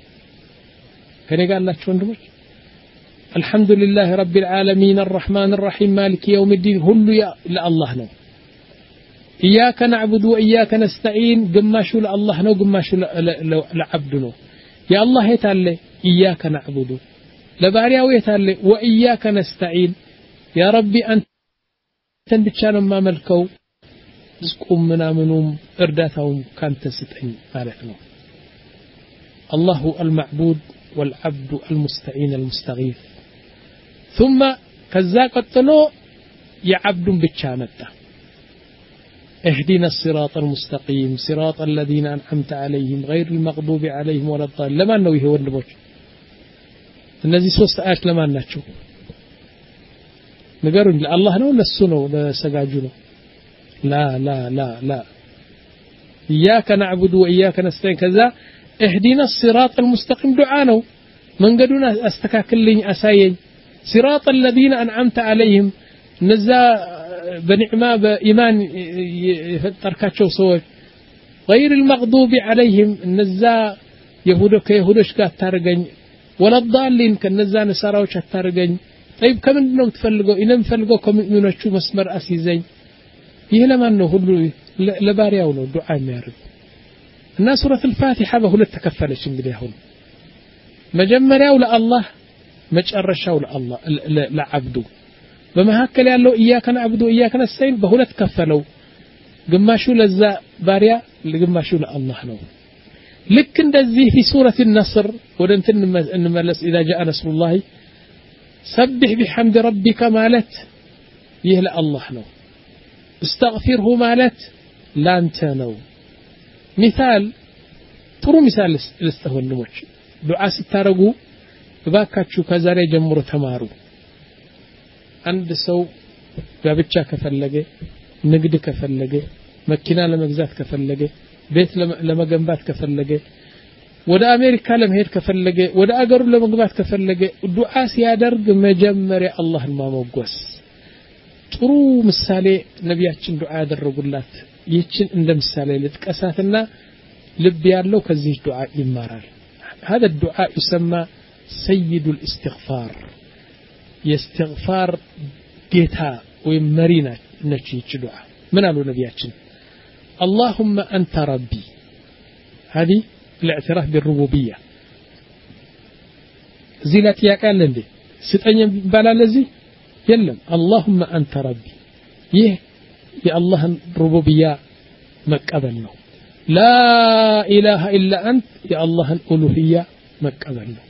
ከኔ ጋር አላችሁ ወንድሞች الحمد لله رب العالمين الرحمن الرحيم مالك يوم الدين ሁሉ ለአላህ ነው إياك نعبد وإياك نستعين ግማሹ ለአላህ ነው ግማሹ ለዓብዱ ነው ያ አላህ የታለ إياك نعبد ለባሪያው የታለ وإياك نستعين يا ربي አንተን ብቻ ነው ማመልከው ርስቁም ምናምኑም እርዳታውም ካንተ ስጠኝ ማለት ነው الله المعبود والعبد المستعين المستغيث ثم كذا قتلو يعبد ብቻ መጣ اهدنا الصراط المستقيم صراط الذين أنعمت عليهم غير المغضوب عليهم ولا الضالين ለማን ነው ይሄ ወንድሞች እነዚህ ሶስት አያት ለማን ናቸው ንገሩኝ ለአላህ ነው ለሱ ነው ለሰጋጁ ነው لا لا لا لا إياك نعبد وإياك نستعين كذا اهدنا الصراط المستقيم دعانو من قدونا استكاكلين أسايين صراط الذين أنعمت عليهم نزا بنعمة بإيمان تركاتشو سوج غير المغضوب عليهم نزا يهودك يهودش كاتارجن ولا الضالين كنزا نساراوش كاتارجن طيب كم إنه تفلقوا إنهم فلقوا كم إنه شو مسمر أسيزين ይሄ ለማን ነው ሁሉ ለባሪያው ነው ዱዓ የሚያደርግ እና ሱረቱ الفاتحة በሁለት ተከፈለች እንግዲህ አሁን መጀመሪያው ለአላህ መጨረሻው ለአላህ ለዓብዱ በመሐከል ያለው إياك نعبد وإياك نستعين በሁለት ከፈለው ግማሹ ለዛ ባሪያ ለግማሹ ለአላህ ነው لك እንደዚህ في سورة النصر ወደንት እንመለስ إذا جاء نصر الله سبح بحمد ربك مالت ይህ ለአላህ ነው استغفره مالت ላንተ ነው مثال ጥሩ ምሳሌ ልስተወንሞች ዱዓ ስታረጉ እባካችሁ ከዛሬ ጀምሮ ተማሩ አንድ ሰው ጋብቻ ከፈለገ ንግድ ከፈለገ መኪና ለመግዛት ከፈለገ ቤት ለመገንባት ከፈለገ ወደ አሜሪካ ለመሄድ ከፈለገ ወደ አገሩ ለመግባት ከፈለገ ዱዓ ሲያደርግ መጀመሪያ አላህን ማሞገስ ጥሩ ምሳሌ ነቢያችን ዱዓ ያደረጉላት ይችን እንደ ምሳሌ ልጥቀሳትና ልብ ያለው ከዚህ ዱዓ ይማራል هذا الدعاء يسمى سيد الاستغفار يستغفار جيتا ومرينا نشي دعاء من قالوا نبياتنا اللهم أنت ربي هذه الاعتراف بالربوبية زيلت يا قال لي ستني بالا لذي يلم اللهم أنت ربي يه يا الله الربوبية مقبلنا لا إله إلا أنت يا الله الألوهية مقبلنا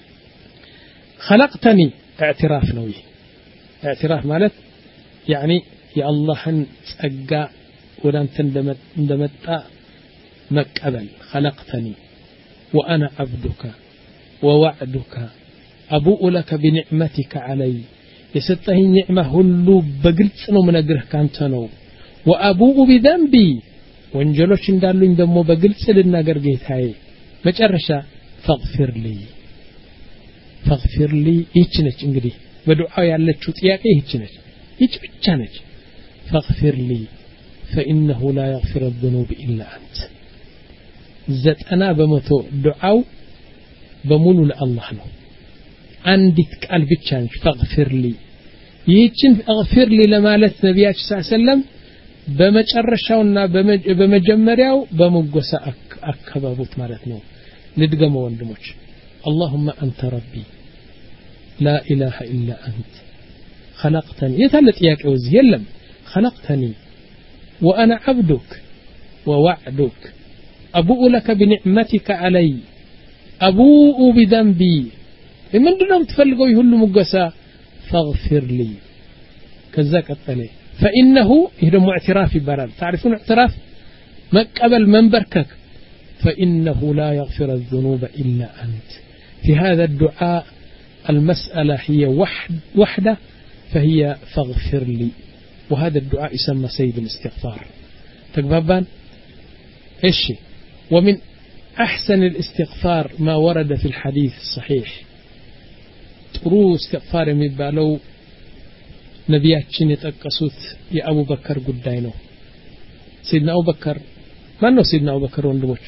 خلقتني اعتراف نوي اعتراف مالت يعني يا الله ጸጋ ወዳንተ እንደመጣ መቀበል خلقتني وانا عبدك ووعدك ابوء لك بنعمتك علي የሰጠኝ ኒዕማ ሁሉ በግልጽ ነው ምነግርህ ካንተ ነው وابوء بذنبي ወንጀሎች እንዳሉኝ ደግሞ በግልጽ ልናገር ጌታዬ መጨረሻ فاغفر لي فاغفر لي ይችነች እንግዲህ በዱዓው ያለችው ጥያቄ ይችነች ይች ብቻ ነች فاغفر لي فإنه لا يغفر الذنوب إلا أنت زتنا بموتو دعاو بمولو لله ነው አንዲት ቃል ብቻ ነች فاغفر لي ይችን اغفر لي ለማለት ነብያችን ሰለላሁ ዐለይሂ ወሰለም በመጨረሻውና በመጀመሪያው በመጎሳ አከባቡት ማለት ነው ልድገመው ወንድሞች اللهم أنت ربي لا إله إلا أنت خلقتني يتلت ياك أوزي يلم خلقتني وأنا عبدك ووعدك أبوء لك بنعمتك علي أبوء بذنبي من دونهم تفلقوا يهل مقسا فاغفر لي كذاك الطلي فإنه يهدم اعتراف برال تعرفون اعتراف ما قبل من بركك فإنه لا يغفر الذنوب إلا أنت في هذا الدعاء المسألة هي وحد وحدة فهي فاغفر لي وهذا الدعاء يسمى سيد الاستغفار تقبابان إيش ومن أحسن الاستغفار ما ورد في الحديث الصحيح ترو استغفار مبالو نبياتشين يتقصوت يا أبو بكر قدينه سيدنا أبو بكر من هو سيدنا أبو بكر وندموش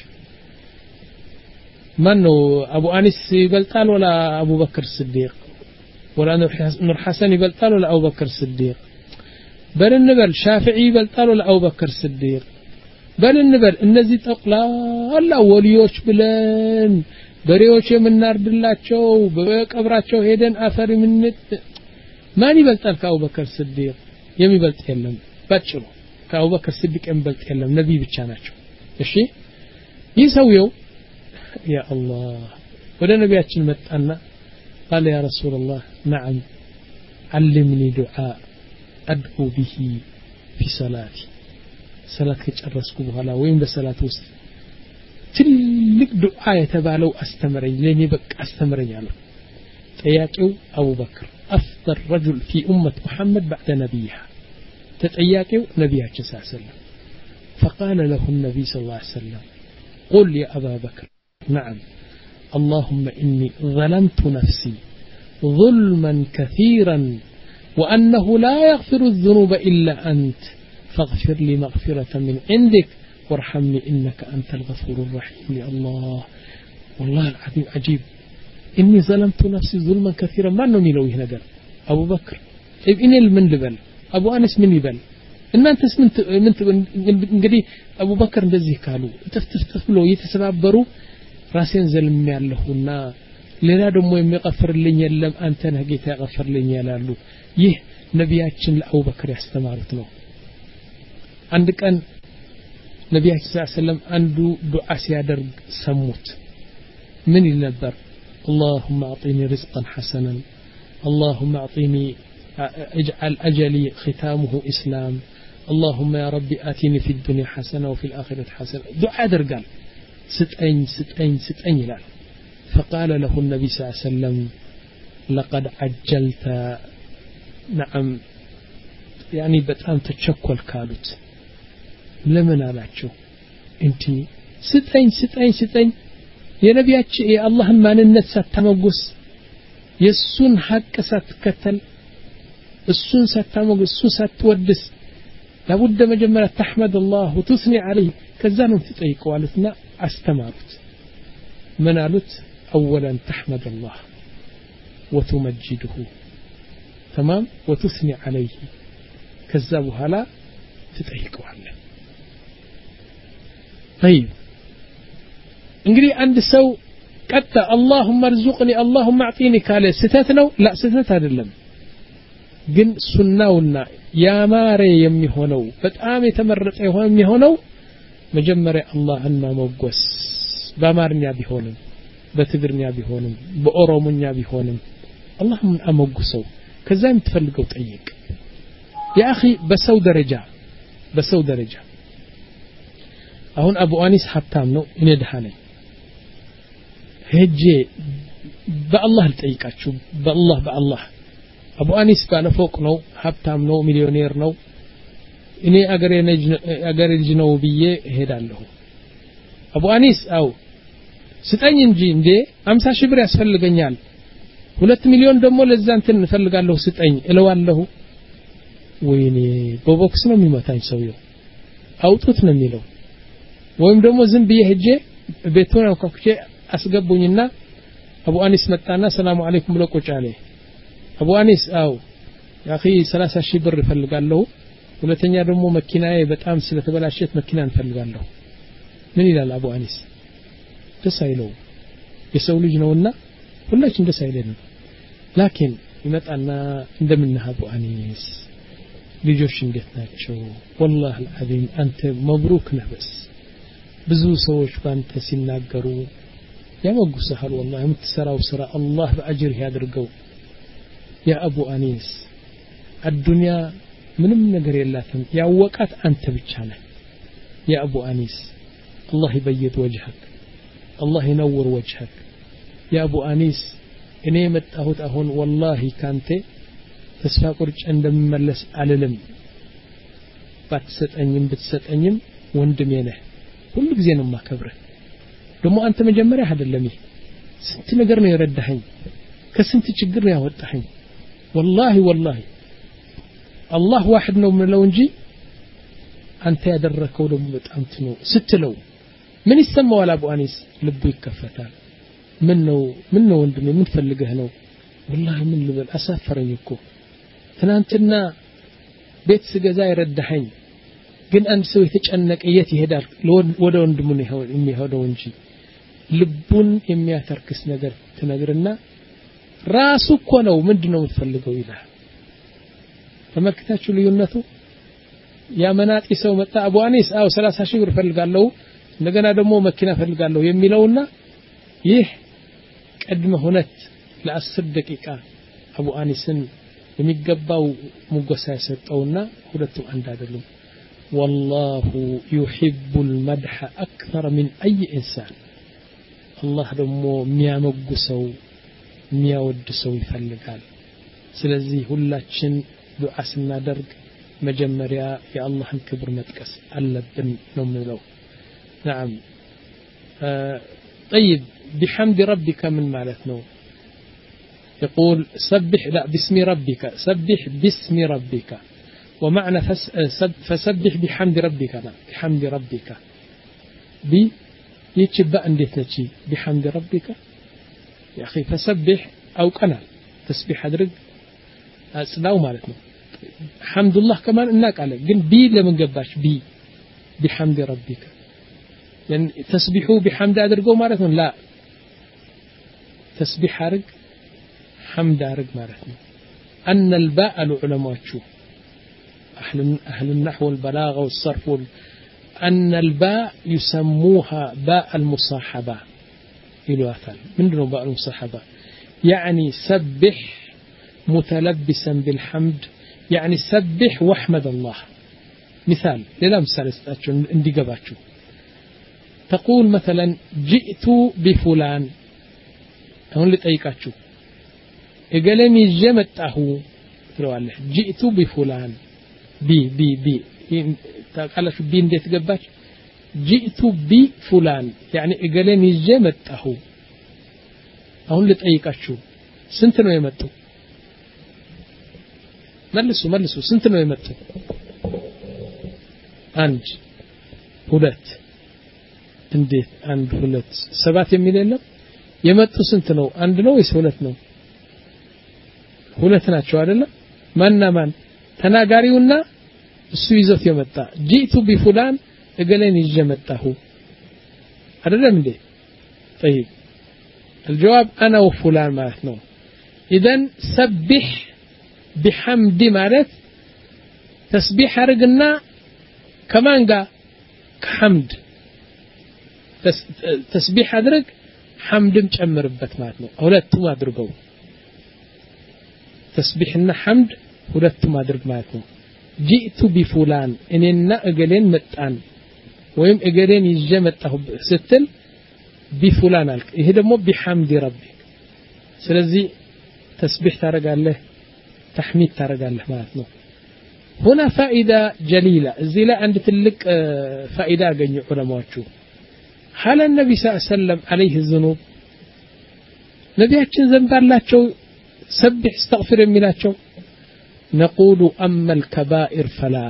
من هو أبو أنيس يبلطال ولا أبو بكر الصديق ولا نور حسن يبلطال ولا أبو بكر الصديق بل النبل شافعي يبلطال ولا أبو بكر الصديق بل النبل النزي تقلا وليوش بلن بريوش من نار دلاتشو بقبراتشو هيدن أثر من ما يبلطال كأبو بكر الصديق يم يبلط يلم باتشو كأبو بكر الصديق يم يبلط يلم نبي بتشاناتشو إيشي يسويو يا الله وده نبياتشن متأنا قال يا رسول الله نعم علمني دعاء أدعو به في صلاتي صلاة كتشرسكو بهلا وين بصلاة وسط تلك دعاء يتبالو أستمرين لين يبك أستمرين على تياكو أبو بكر أفضل رجل في أمة محمد بعد نبيها تتياكو نبيها صلى الله عليه وسلم فقال له النبي صلى الله عليه وسلم قل يا أبا بكر نعم اللهم إني ظلمت نفسي ظلما كثيرا وأنه لا يغفر الذنوب إلا أنت فاغفر لي مغفرة من عندك وارحمني إنك أنت الغفور الرحيم يا الله والله العظيم عجيب إني ظلمت نفسي ظلما كثيرا ما نمي لو هنا قال أبو بكر طيب إني المن لبل أبو أنس من يبل إن أنت اسمنت انقدي أبو بكر እንደዚህ ካሉ ተፍተፍ ብሎ የተሰባበሩ ራሴን ዘልም ያለሁና ሌላ ደግሞ የሚቀፍርልኝ የለም አንተ ነህ ጌታ ያቀፍርልኝ ያላሉ ይህ ነቢያችን ለአቡ በክር ያስተማሩት ነው አንድ ቀን ነብያችን ሰለላሁ ዐለይሂ ወሰለም አንዱ ዱዓ ሲያደርግ ሰሙት ምን ይል ነበር اللهم اعطني رزقا حسنا اللهم اعطني اجعل اجلي ختامه اسلام اللهم يا ربي آتني في الدنيا حسنه وفي الاخره حسنه دعاء ያደርጋል ስጠኝ ስጠኝ ስጠኝ ይላል فقال له النبي صلى الله عليه وسلم لقد عجلت نعم يعني በጣም ተቸኮል ካሉት ለምን አላቸው እንት ስጠኝ ስጠኝ ስጠኝ የነቢያችን የአላህን ማንነት ሳታመጉስ የሱን ሐቅ ሳትከተል እሱን ሳታመጉስ እሱን ሳትወድስ لابد መጀመሪያ تحمد الله وتثني عليه ከዛ ነው ትጠይቀው አሉትና አስተማሩት ምን አሉት اولا تحمد الله وتمجده تمام وتثني عليه ከዛ በኋላ ትጠይቀዋለህ طيب እንግዲህ አንድ ሰው ቀጣ اللهم ارزقني اللهم اعطيني ካለ ስተት ነው لا ስተት አይደለም ግን ሱናውና ያማረ የሚሆነው በጣም የተመረጠ የሚሆነው መጀመሪያ አላህን ማሞገስ በአማርኛ ቢሆንም በትግርኛ ቢሆንም በኦሮሞኛ ቢሆንም አላህን አሞግሰው ከዛ የምትፈልገው ጠይቅ ያ اخي በሰው ደረጃ በሰው ደረጃ አሁን አቡ አኒስ ሀብታም ነው እኔ ደሃ ነኝ ሄጄ በአላህ ልጠይቃችሁ በአላህ በአላህ አቡ አኒስ ባለ ፎቅ ነው ሀብታም ነው ሚሊዮኔር ነው እኔ አገሬ ነጅ አገሬ ልጅ ነው ብዬ እሄዳለሁ አቡ አኒስ አው ስጠኝ እንጂ እንዴ አምሳ ሺህ ብር ያስፈልገኛል ሁለት ሚሊዮን ደግሞ ለዛ እንትን እፈልጋለሁ ስጠኝ እለዋለሁ ወይኔ በቦክስ ነው የሚመታኝ ሰውየው አውጡት ነው የሚለው ወይም ደግሞ ዝም ብዬ ሄጄ ቤቱን አውካክቼ አስገቡኝና አቡ አኒስ መጣና ሰላም አለይኩም ብሎ ቁጭ አለ አቡ አኒስ አው ያኺ ሰላሳ ሺህ ብር እፈልጋለሁ ሁለተኛ ደግሞ መኪናዬ በጣም ስለተበላሸት መኪና እንፈልጋለሁ ምን ይላል አቡ አኒስ ደስ አይለው የሰው ልጅ ነውና ሁላችን ደስ አይለንም ላኪን ይመጣና እንደምን አቡ አኒስ ልጆች እንዴት ናቸው والله العظيم አንተ መብሩክ ነህ በስ ብዙ ሰዎች ባንተ ሲናገሩ ያመጉሰሃል والله የምትሰራው ስራ አላህ በአጅር ያድርገው ያ አቡ አኒስ الدنيا ምንም ነገር የላትም ያወቃት አንተ ብቻ ነህ ያ አቡ አኒስ الله يبيض وجهك الله ينور وجهك يا ابو انيس እኔ መጣሁት አሁን والله ካንተ ተስፋ ቁርጭ እንደምመለስ አልልም ባትሰጠኝም ብትሰጠኝም ወንድሜ ነህ ሁሉ ጊዜ ነው ማከብረህ ደግሞ አንተ መጀመሪያ አይደለም ስንት ነገር ነው የረዳኸኝ ከስንት ችግር ነው ያወጣኸኝ والله والله الله واحد ነው ምለው እንጂ አንተ ያደረከው ደግሞ በጣም ነው ስትለው ምን ይሰማዋል አቡ አኒስ ልቡ ይከፈታል ምን ነው ምን ነው ወንድሜ ምን ፈልገህ ነው والله ምን ልበል አሳፈረኝ እኮ ትናንትና ቤት ስገዛ ይረዳኸኝ ግን አንድ ሰው የተጨነቀ የት ይሄዳል ወደ ወንድሙ ነው የሚሄደው እንጂ ልቡን የሚያተርክስ ነገር ትነግርና ራሱ እኮ ነው ምንድነው የምትፈልገው ይላል ተመልክታችሁ ልዩነቱ ያ መናጢ ሰው መጣ አቡ አኒስ አው ሰላሳ ሺህ ብር ፈልጋለሁ እንደገና ደግሞ መኪና ፈልጋለሁ የሚለውና ይህ ቀድመ ሁነት ለአስር ደቂቃ አቡ አኒስን የሚገባው ሙገሳ ያሰጠውና ሁለቱም አንድ አይደሉም والله يحب المدح أكثر من أي إنسان الله ደግሞ የሚያመጉሰው የሚያወድሰው ይፈልጋል ስለዚህ ሁላችን ዱዓ ስናደርግ መጀመሪያ የአላህን ክብር መጥቀስ አለብን ነው ምለው نعم آه طيب بحمد ربك من معناته يقول سبح لا باسم ربك سبح باسم ربك ومعنى فسبح بحمد ربك لا بحمد ربك بي يتشبع انديت نتشي بحمد ربك يا اخي فسبح او قنا تسبيح ادرج اسلاو معناته الحمد لله كمان انك عليه ግን بي لمن ገባሽ بي بحمد ربك يعني تسبحوا بحمد ادرجو معناته لا تسبيح ارج حمد ارج معناته ان الباء العلماء شو اهل اهل النحو والبلاغه والصرف أن الباء يسموها باء المصاحبة يلوثل من دون باء المصاحبة يعني سبح متلبسا بالحمد يعني سبح واحمد الله مثال لا مثال استأتشون اندي قباتشو تقول مثلا جئت بفلان هون لتأيكاتشو إقلمي جمته تلوالله جئت بفلان بي بي بي قال شو بي اندي تقباتش جئت بفلان يعني إقلمي جمته هون لتأيكاتشو سنتنو يمتو ملسو ملسو سنتنو يمتو አንድ ሁለት እንዴት አንድ ሁለት ሰባት የሚል የለም የመጡ ስንት ነው አንድ ነው ወይስ ሁለት ነው ሁለት ናቸው አይደለ ማንና ማን ተናጋሪውና እሱ ይዘት የመጣ ጂቱ ቢፉላን እገሌን ይዤ መጣሁ አይደለም እንዴ طيب الجواب انا وفلان ማለት ነው اذا سبح بحمد ማለት تسبيح አርግና كمان قا كحمد تس تسبيح أدرك حمد مجمر بات ماتنو هولتو ما أدركوا تسبيحنا حمد هولتو ما أدرك ماتنو جئت بفلان إننا أجلين متان ويم أجلين يجمعته ستل بفلان عليك هذا مو بحمد ربك سلزي تسبيح ترجع له تحميد ترجع له ماتنو هنا فائدة جليلة زي عند تلك فائدة جني علماء هل النبي صلى الله عليه وسلم عليه الذنوب نبياتشن ذنبار لا تشو سبح استغفر من لا تشو نقول أما الكبائر فلا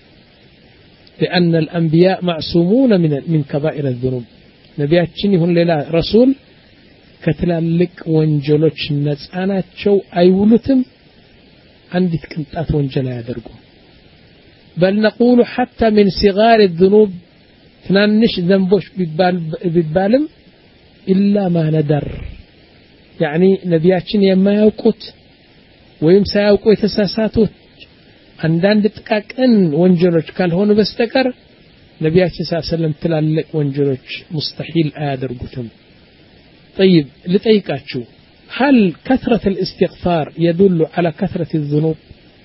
لأن الأنبياء معصومون من من كبائر الذنوب نبياتشن هن لا رسول كتلالك وانجلوش الناس أنا تشو أيولتم عندك كنتات وانجلا يدرقوا بل نقول حتى من صغار الذنوب تنانش ذنبوش بيتبالم إلا ما ندر يعني نبياتشن يما يوقت ويمسا يوقو يتساساتوت عندان دتقاق ان وانجلوش كالهون بستكر نبياتشن صلى الله عليه وسلم تلالك وانجلوش مستحيل آدرقوتم طيب لتأيكاتشو هل كثرة الاستغفار يدل على كثرة الذنوب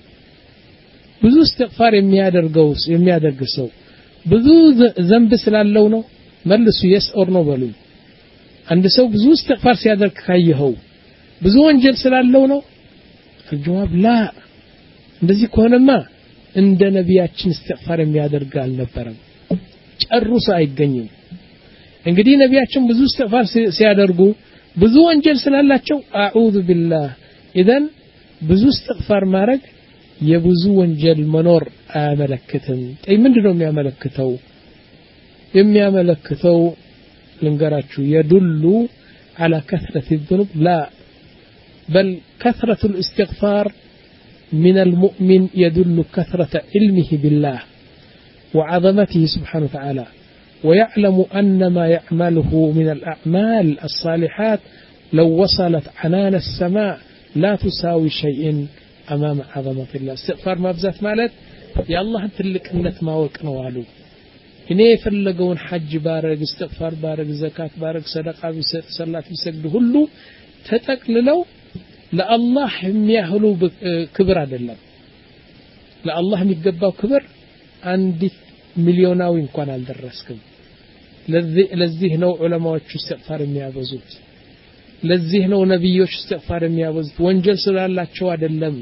ብዙ استغفار የሚያደርገው የሚያደርገው ብዙ ዘንብ ስላለው ነው መልሱ yes or no በሉ አንድ ሰው ብዙ استغفار ሲያደርግ ካየኸው ብዙ ወንጀል ስላለው ነው الجواب لا እንደዚህ ከሆነማ እንደ ነቢያችን استغفار የሚያደርግ አልነበረም ጨርሶ አይገኝም እንግዲህ ነቢያችን ብዙ استغفار ሲያደርጉ ብዙ ወንጀል ስላላቸው አዑዙ ቢላህ ኢዘን ብዙ استغفار ማድረግ የብዙ ወንጀል መኖር አያመለክትም ጠይ ምንድነው የሚያመለክተው የሚያመለክተው ልንገራችሁ يدل على كثرة الذنوب لا بل كثرة الاستغفار من المؤمن يدل كثرة علمه بالله وعظمته سبحانه وتعالى ويعلم أن ما يعمله من الأعمال الصالحات لو وصلت عنان السماء لا تساوي شيء أمام عظمة الله استغفار ما بزات مالت يا الله تلك أنت ما وقنا والو إني يفلقون حج بارك استغفار بارك زكاة بارك صدقة بسد صلاة بسجد هلو تتقللو لا الله يميهلو كبر عدلم لا الله يقباو كبر عندي مليوناوي እንኳን አልደረስክም ለዚህ ለዚህ ነው ዑለማዎቹ استغفار የሚያበዙት ለዚህ ነው ነብዮች استغفار የሚያበዙት ወንጀል ስላላቸው አይደለም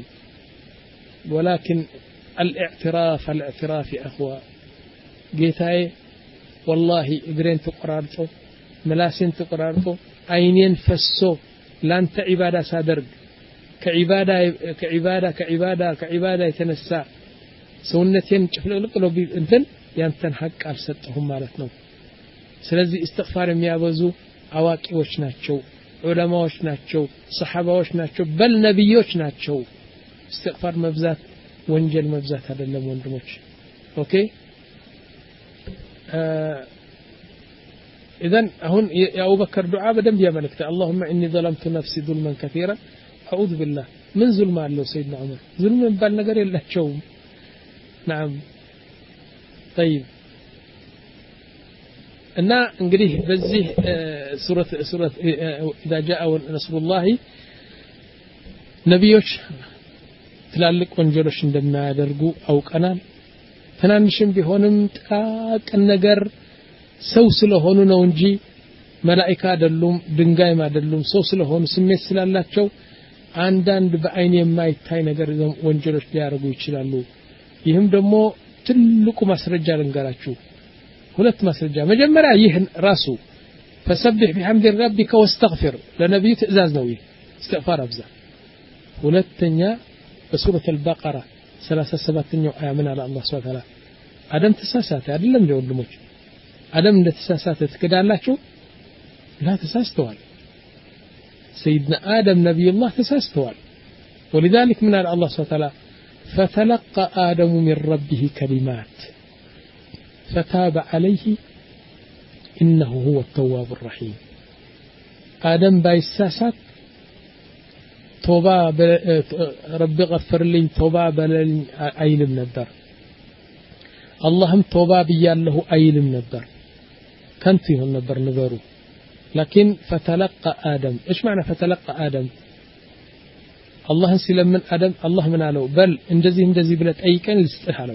ولكن الاعتراف الاعتراف يا اخوه ጌታዬ والله እግሬን ተቆራርጦ ምላሴን ተቆራርጦ አይኔን ፈሶ ላንተ ዒባዳ ሳደርግ ከዒባዳ ከዒባዳ ከዒባዳ ከዒባዳ የተነሳ ሰውነቴን ጭፍልቅልቅሎ እንትን ያንተን ሐቅ አልሰጠሁም ማለት ነው ስለዚህ استغفار የሚያበዙ አዋቂዎች ናቸው ዑለማዎች ናቸው ሰሃባዎች ናቸው በል ነብዮች ናቸው استغفار መብዛት ወንጀል መብዛት አይደለም ወንድሞች ኦኬ اذا هون يا ابو بكر دعاء بدم يملكت اللهم اني ظلمت نفسي ظلما كثيرا اعوذ بالله من ظلم الله سيدنا عمر ظلم بال ነገር የላቸውም نعم طيب እና እንግዲህ በዚህ ሱረት ሱረት اذا جاء نصر الله ነብዮች ትላልቅ ወንጀሎች እንደማያደርጉ አውቀናል ትናንሽም ቢሆንም ጥቃቅን ነገር ሰው ስለሆኑ ነው እንጂ መላእክት አይደሉም ድንጋይም አይደሉም ሰው ስለሆኑ ስሜት ስላላቸው አንዳንድ በአይን የማይታይ ነገር ወንጀሎች ሊያደርጉ ይችላሉ ይህም ደግሞ ትልቁ ማስረጃ ልንገራችሁ ሁለት ማስረጃ መጀመሪያ ይህን ራሱ فسبح بحمد ربك واستغفر ለነብዩ ትእዛዝ ነው ይህ استغفار አብዛ ሁለተኛ በሱረة البقرة ሰላሳ ሰባተኛው አያ ምን አለ አላህ Subhanahu Wa Ta'ala አደም ተሳሳተ አይደለም ለወንድሞች አደም እንደተሳሳተ ትከዳላችሁ لا ተሳስተዋል سيدنا آدم نبي الله تساستوال ولذلك من الله سبحانه وتعالى فتلقى آدم من ربه كلمات فتاب عليه إنه هو التواب الرحيم آدم بايساسات توبة ربي غفر لي توبة بلل أيل من الدر اللهم توبة بياله أيل من الدر كان فيه النبر نبره لكن فتلقى آدم إيش معنى فتلقى آدم الله سلم من آدم الله من علو بل اندزي اندزي بلت أي كان لستحلو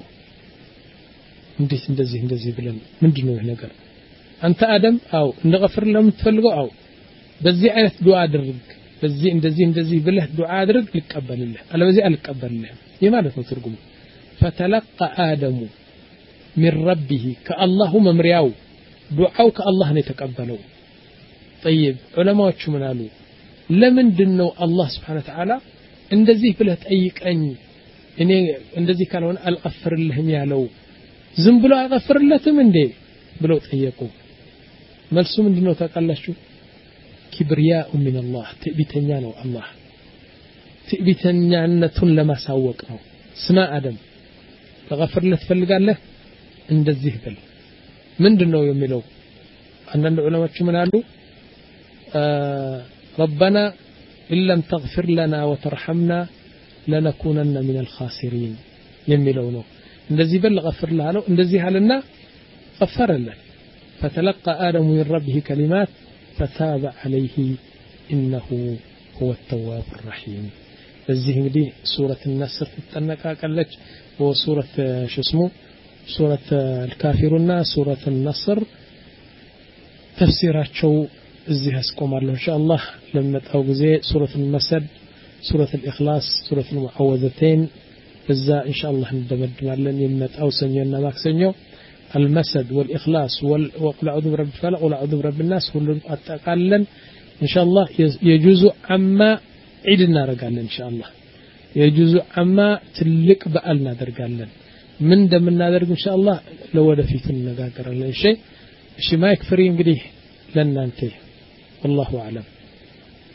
اندزي اندزي اندزي بلن من دنوه نقر أنت آدم أو نغفر لهم تفلقوا أو بزي عينة دعاء درق بزي اندزي اندزي بله دعاء درق لكقبل الله ألا بزي لكقبل الله يماذا تترقم فتلقى آدم من ربه كالله ممرياو دعاو كالله نتقبلوا طيب علماء شو منالو لمن دنو الله سبحانه وتعالى እንደዚህ ብለህ ጠይቀኝ እኔ እንደዚህ ካልሆነ አልغفርልህም ያለው ዝም ብሎ አልغفርለትም እንዴ ብለው ጠየቁ መልሱ ምንድነው ታውቃላችሁ ኪብሪያኡ ሚን አላህ ትዕቢተኛ ነው አላህ ትዕቢተኛነቱን ለማሳወቅ ነው ስማ አደም ተغفርለት ፈልጋለህ እንደዚህ ብል ምንድነው የሚለው አንዳንድ ዑለማዎች ምን አሉ آه ربنا إن لم تغفر لنا وترحمنا لنكونن من الخاسرين يميلونه الذي بل غفر له الذي هلنا غفر له فتلقى آدم من ربه كلمات فتاب عليه إنه هو التواب الرحيم الذي دي سورة النصر تتنكا قالت وسورة شو اسمه سورة الكافرون سورة النصر تفسيرات شو እዚህ አስቆማለሁ ኢንሻአላህ ለመጣው ጊዜ ሱረቱ المسد ሱረቱ الإخلاص ሱረቱ المعوذتين እዛ ኢንሻአላህ እንደመድማለን የመጣው ሰኞና ማክሰኞ المسد والإخلاص وقل أعوذ برب الفلق وقل أعوذ برب الناس ሁሉን አጠቃለን ኢንሻአላህ የጁዙ አማ ዒድ እናደርጋለን ኢንሻአላህ የጁዙ አማ ትልቅ በዓል እናደርጋለን ምን እንደምናደርግ ኢንሻአላህ ለወደፊት እንነጋገራለን እሺ እሺ ማይክ ፍሪ እንግዲህ ለእናንተ والله أعلم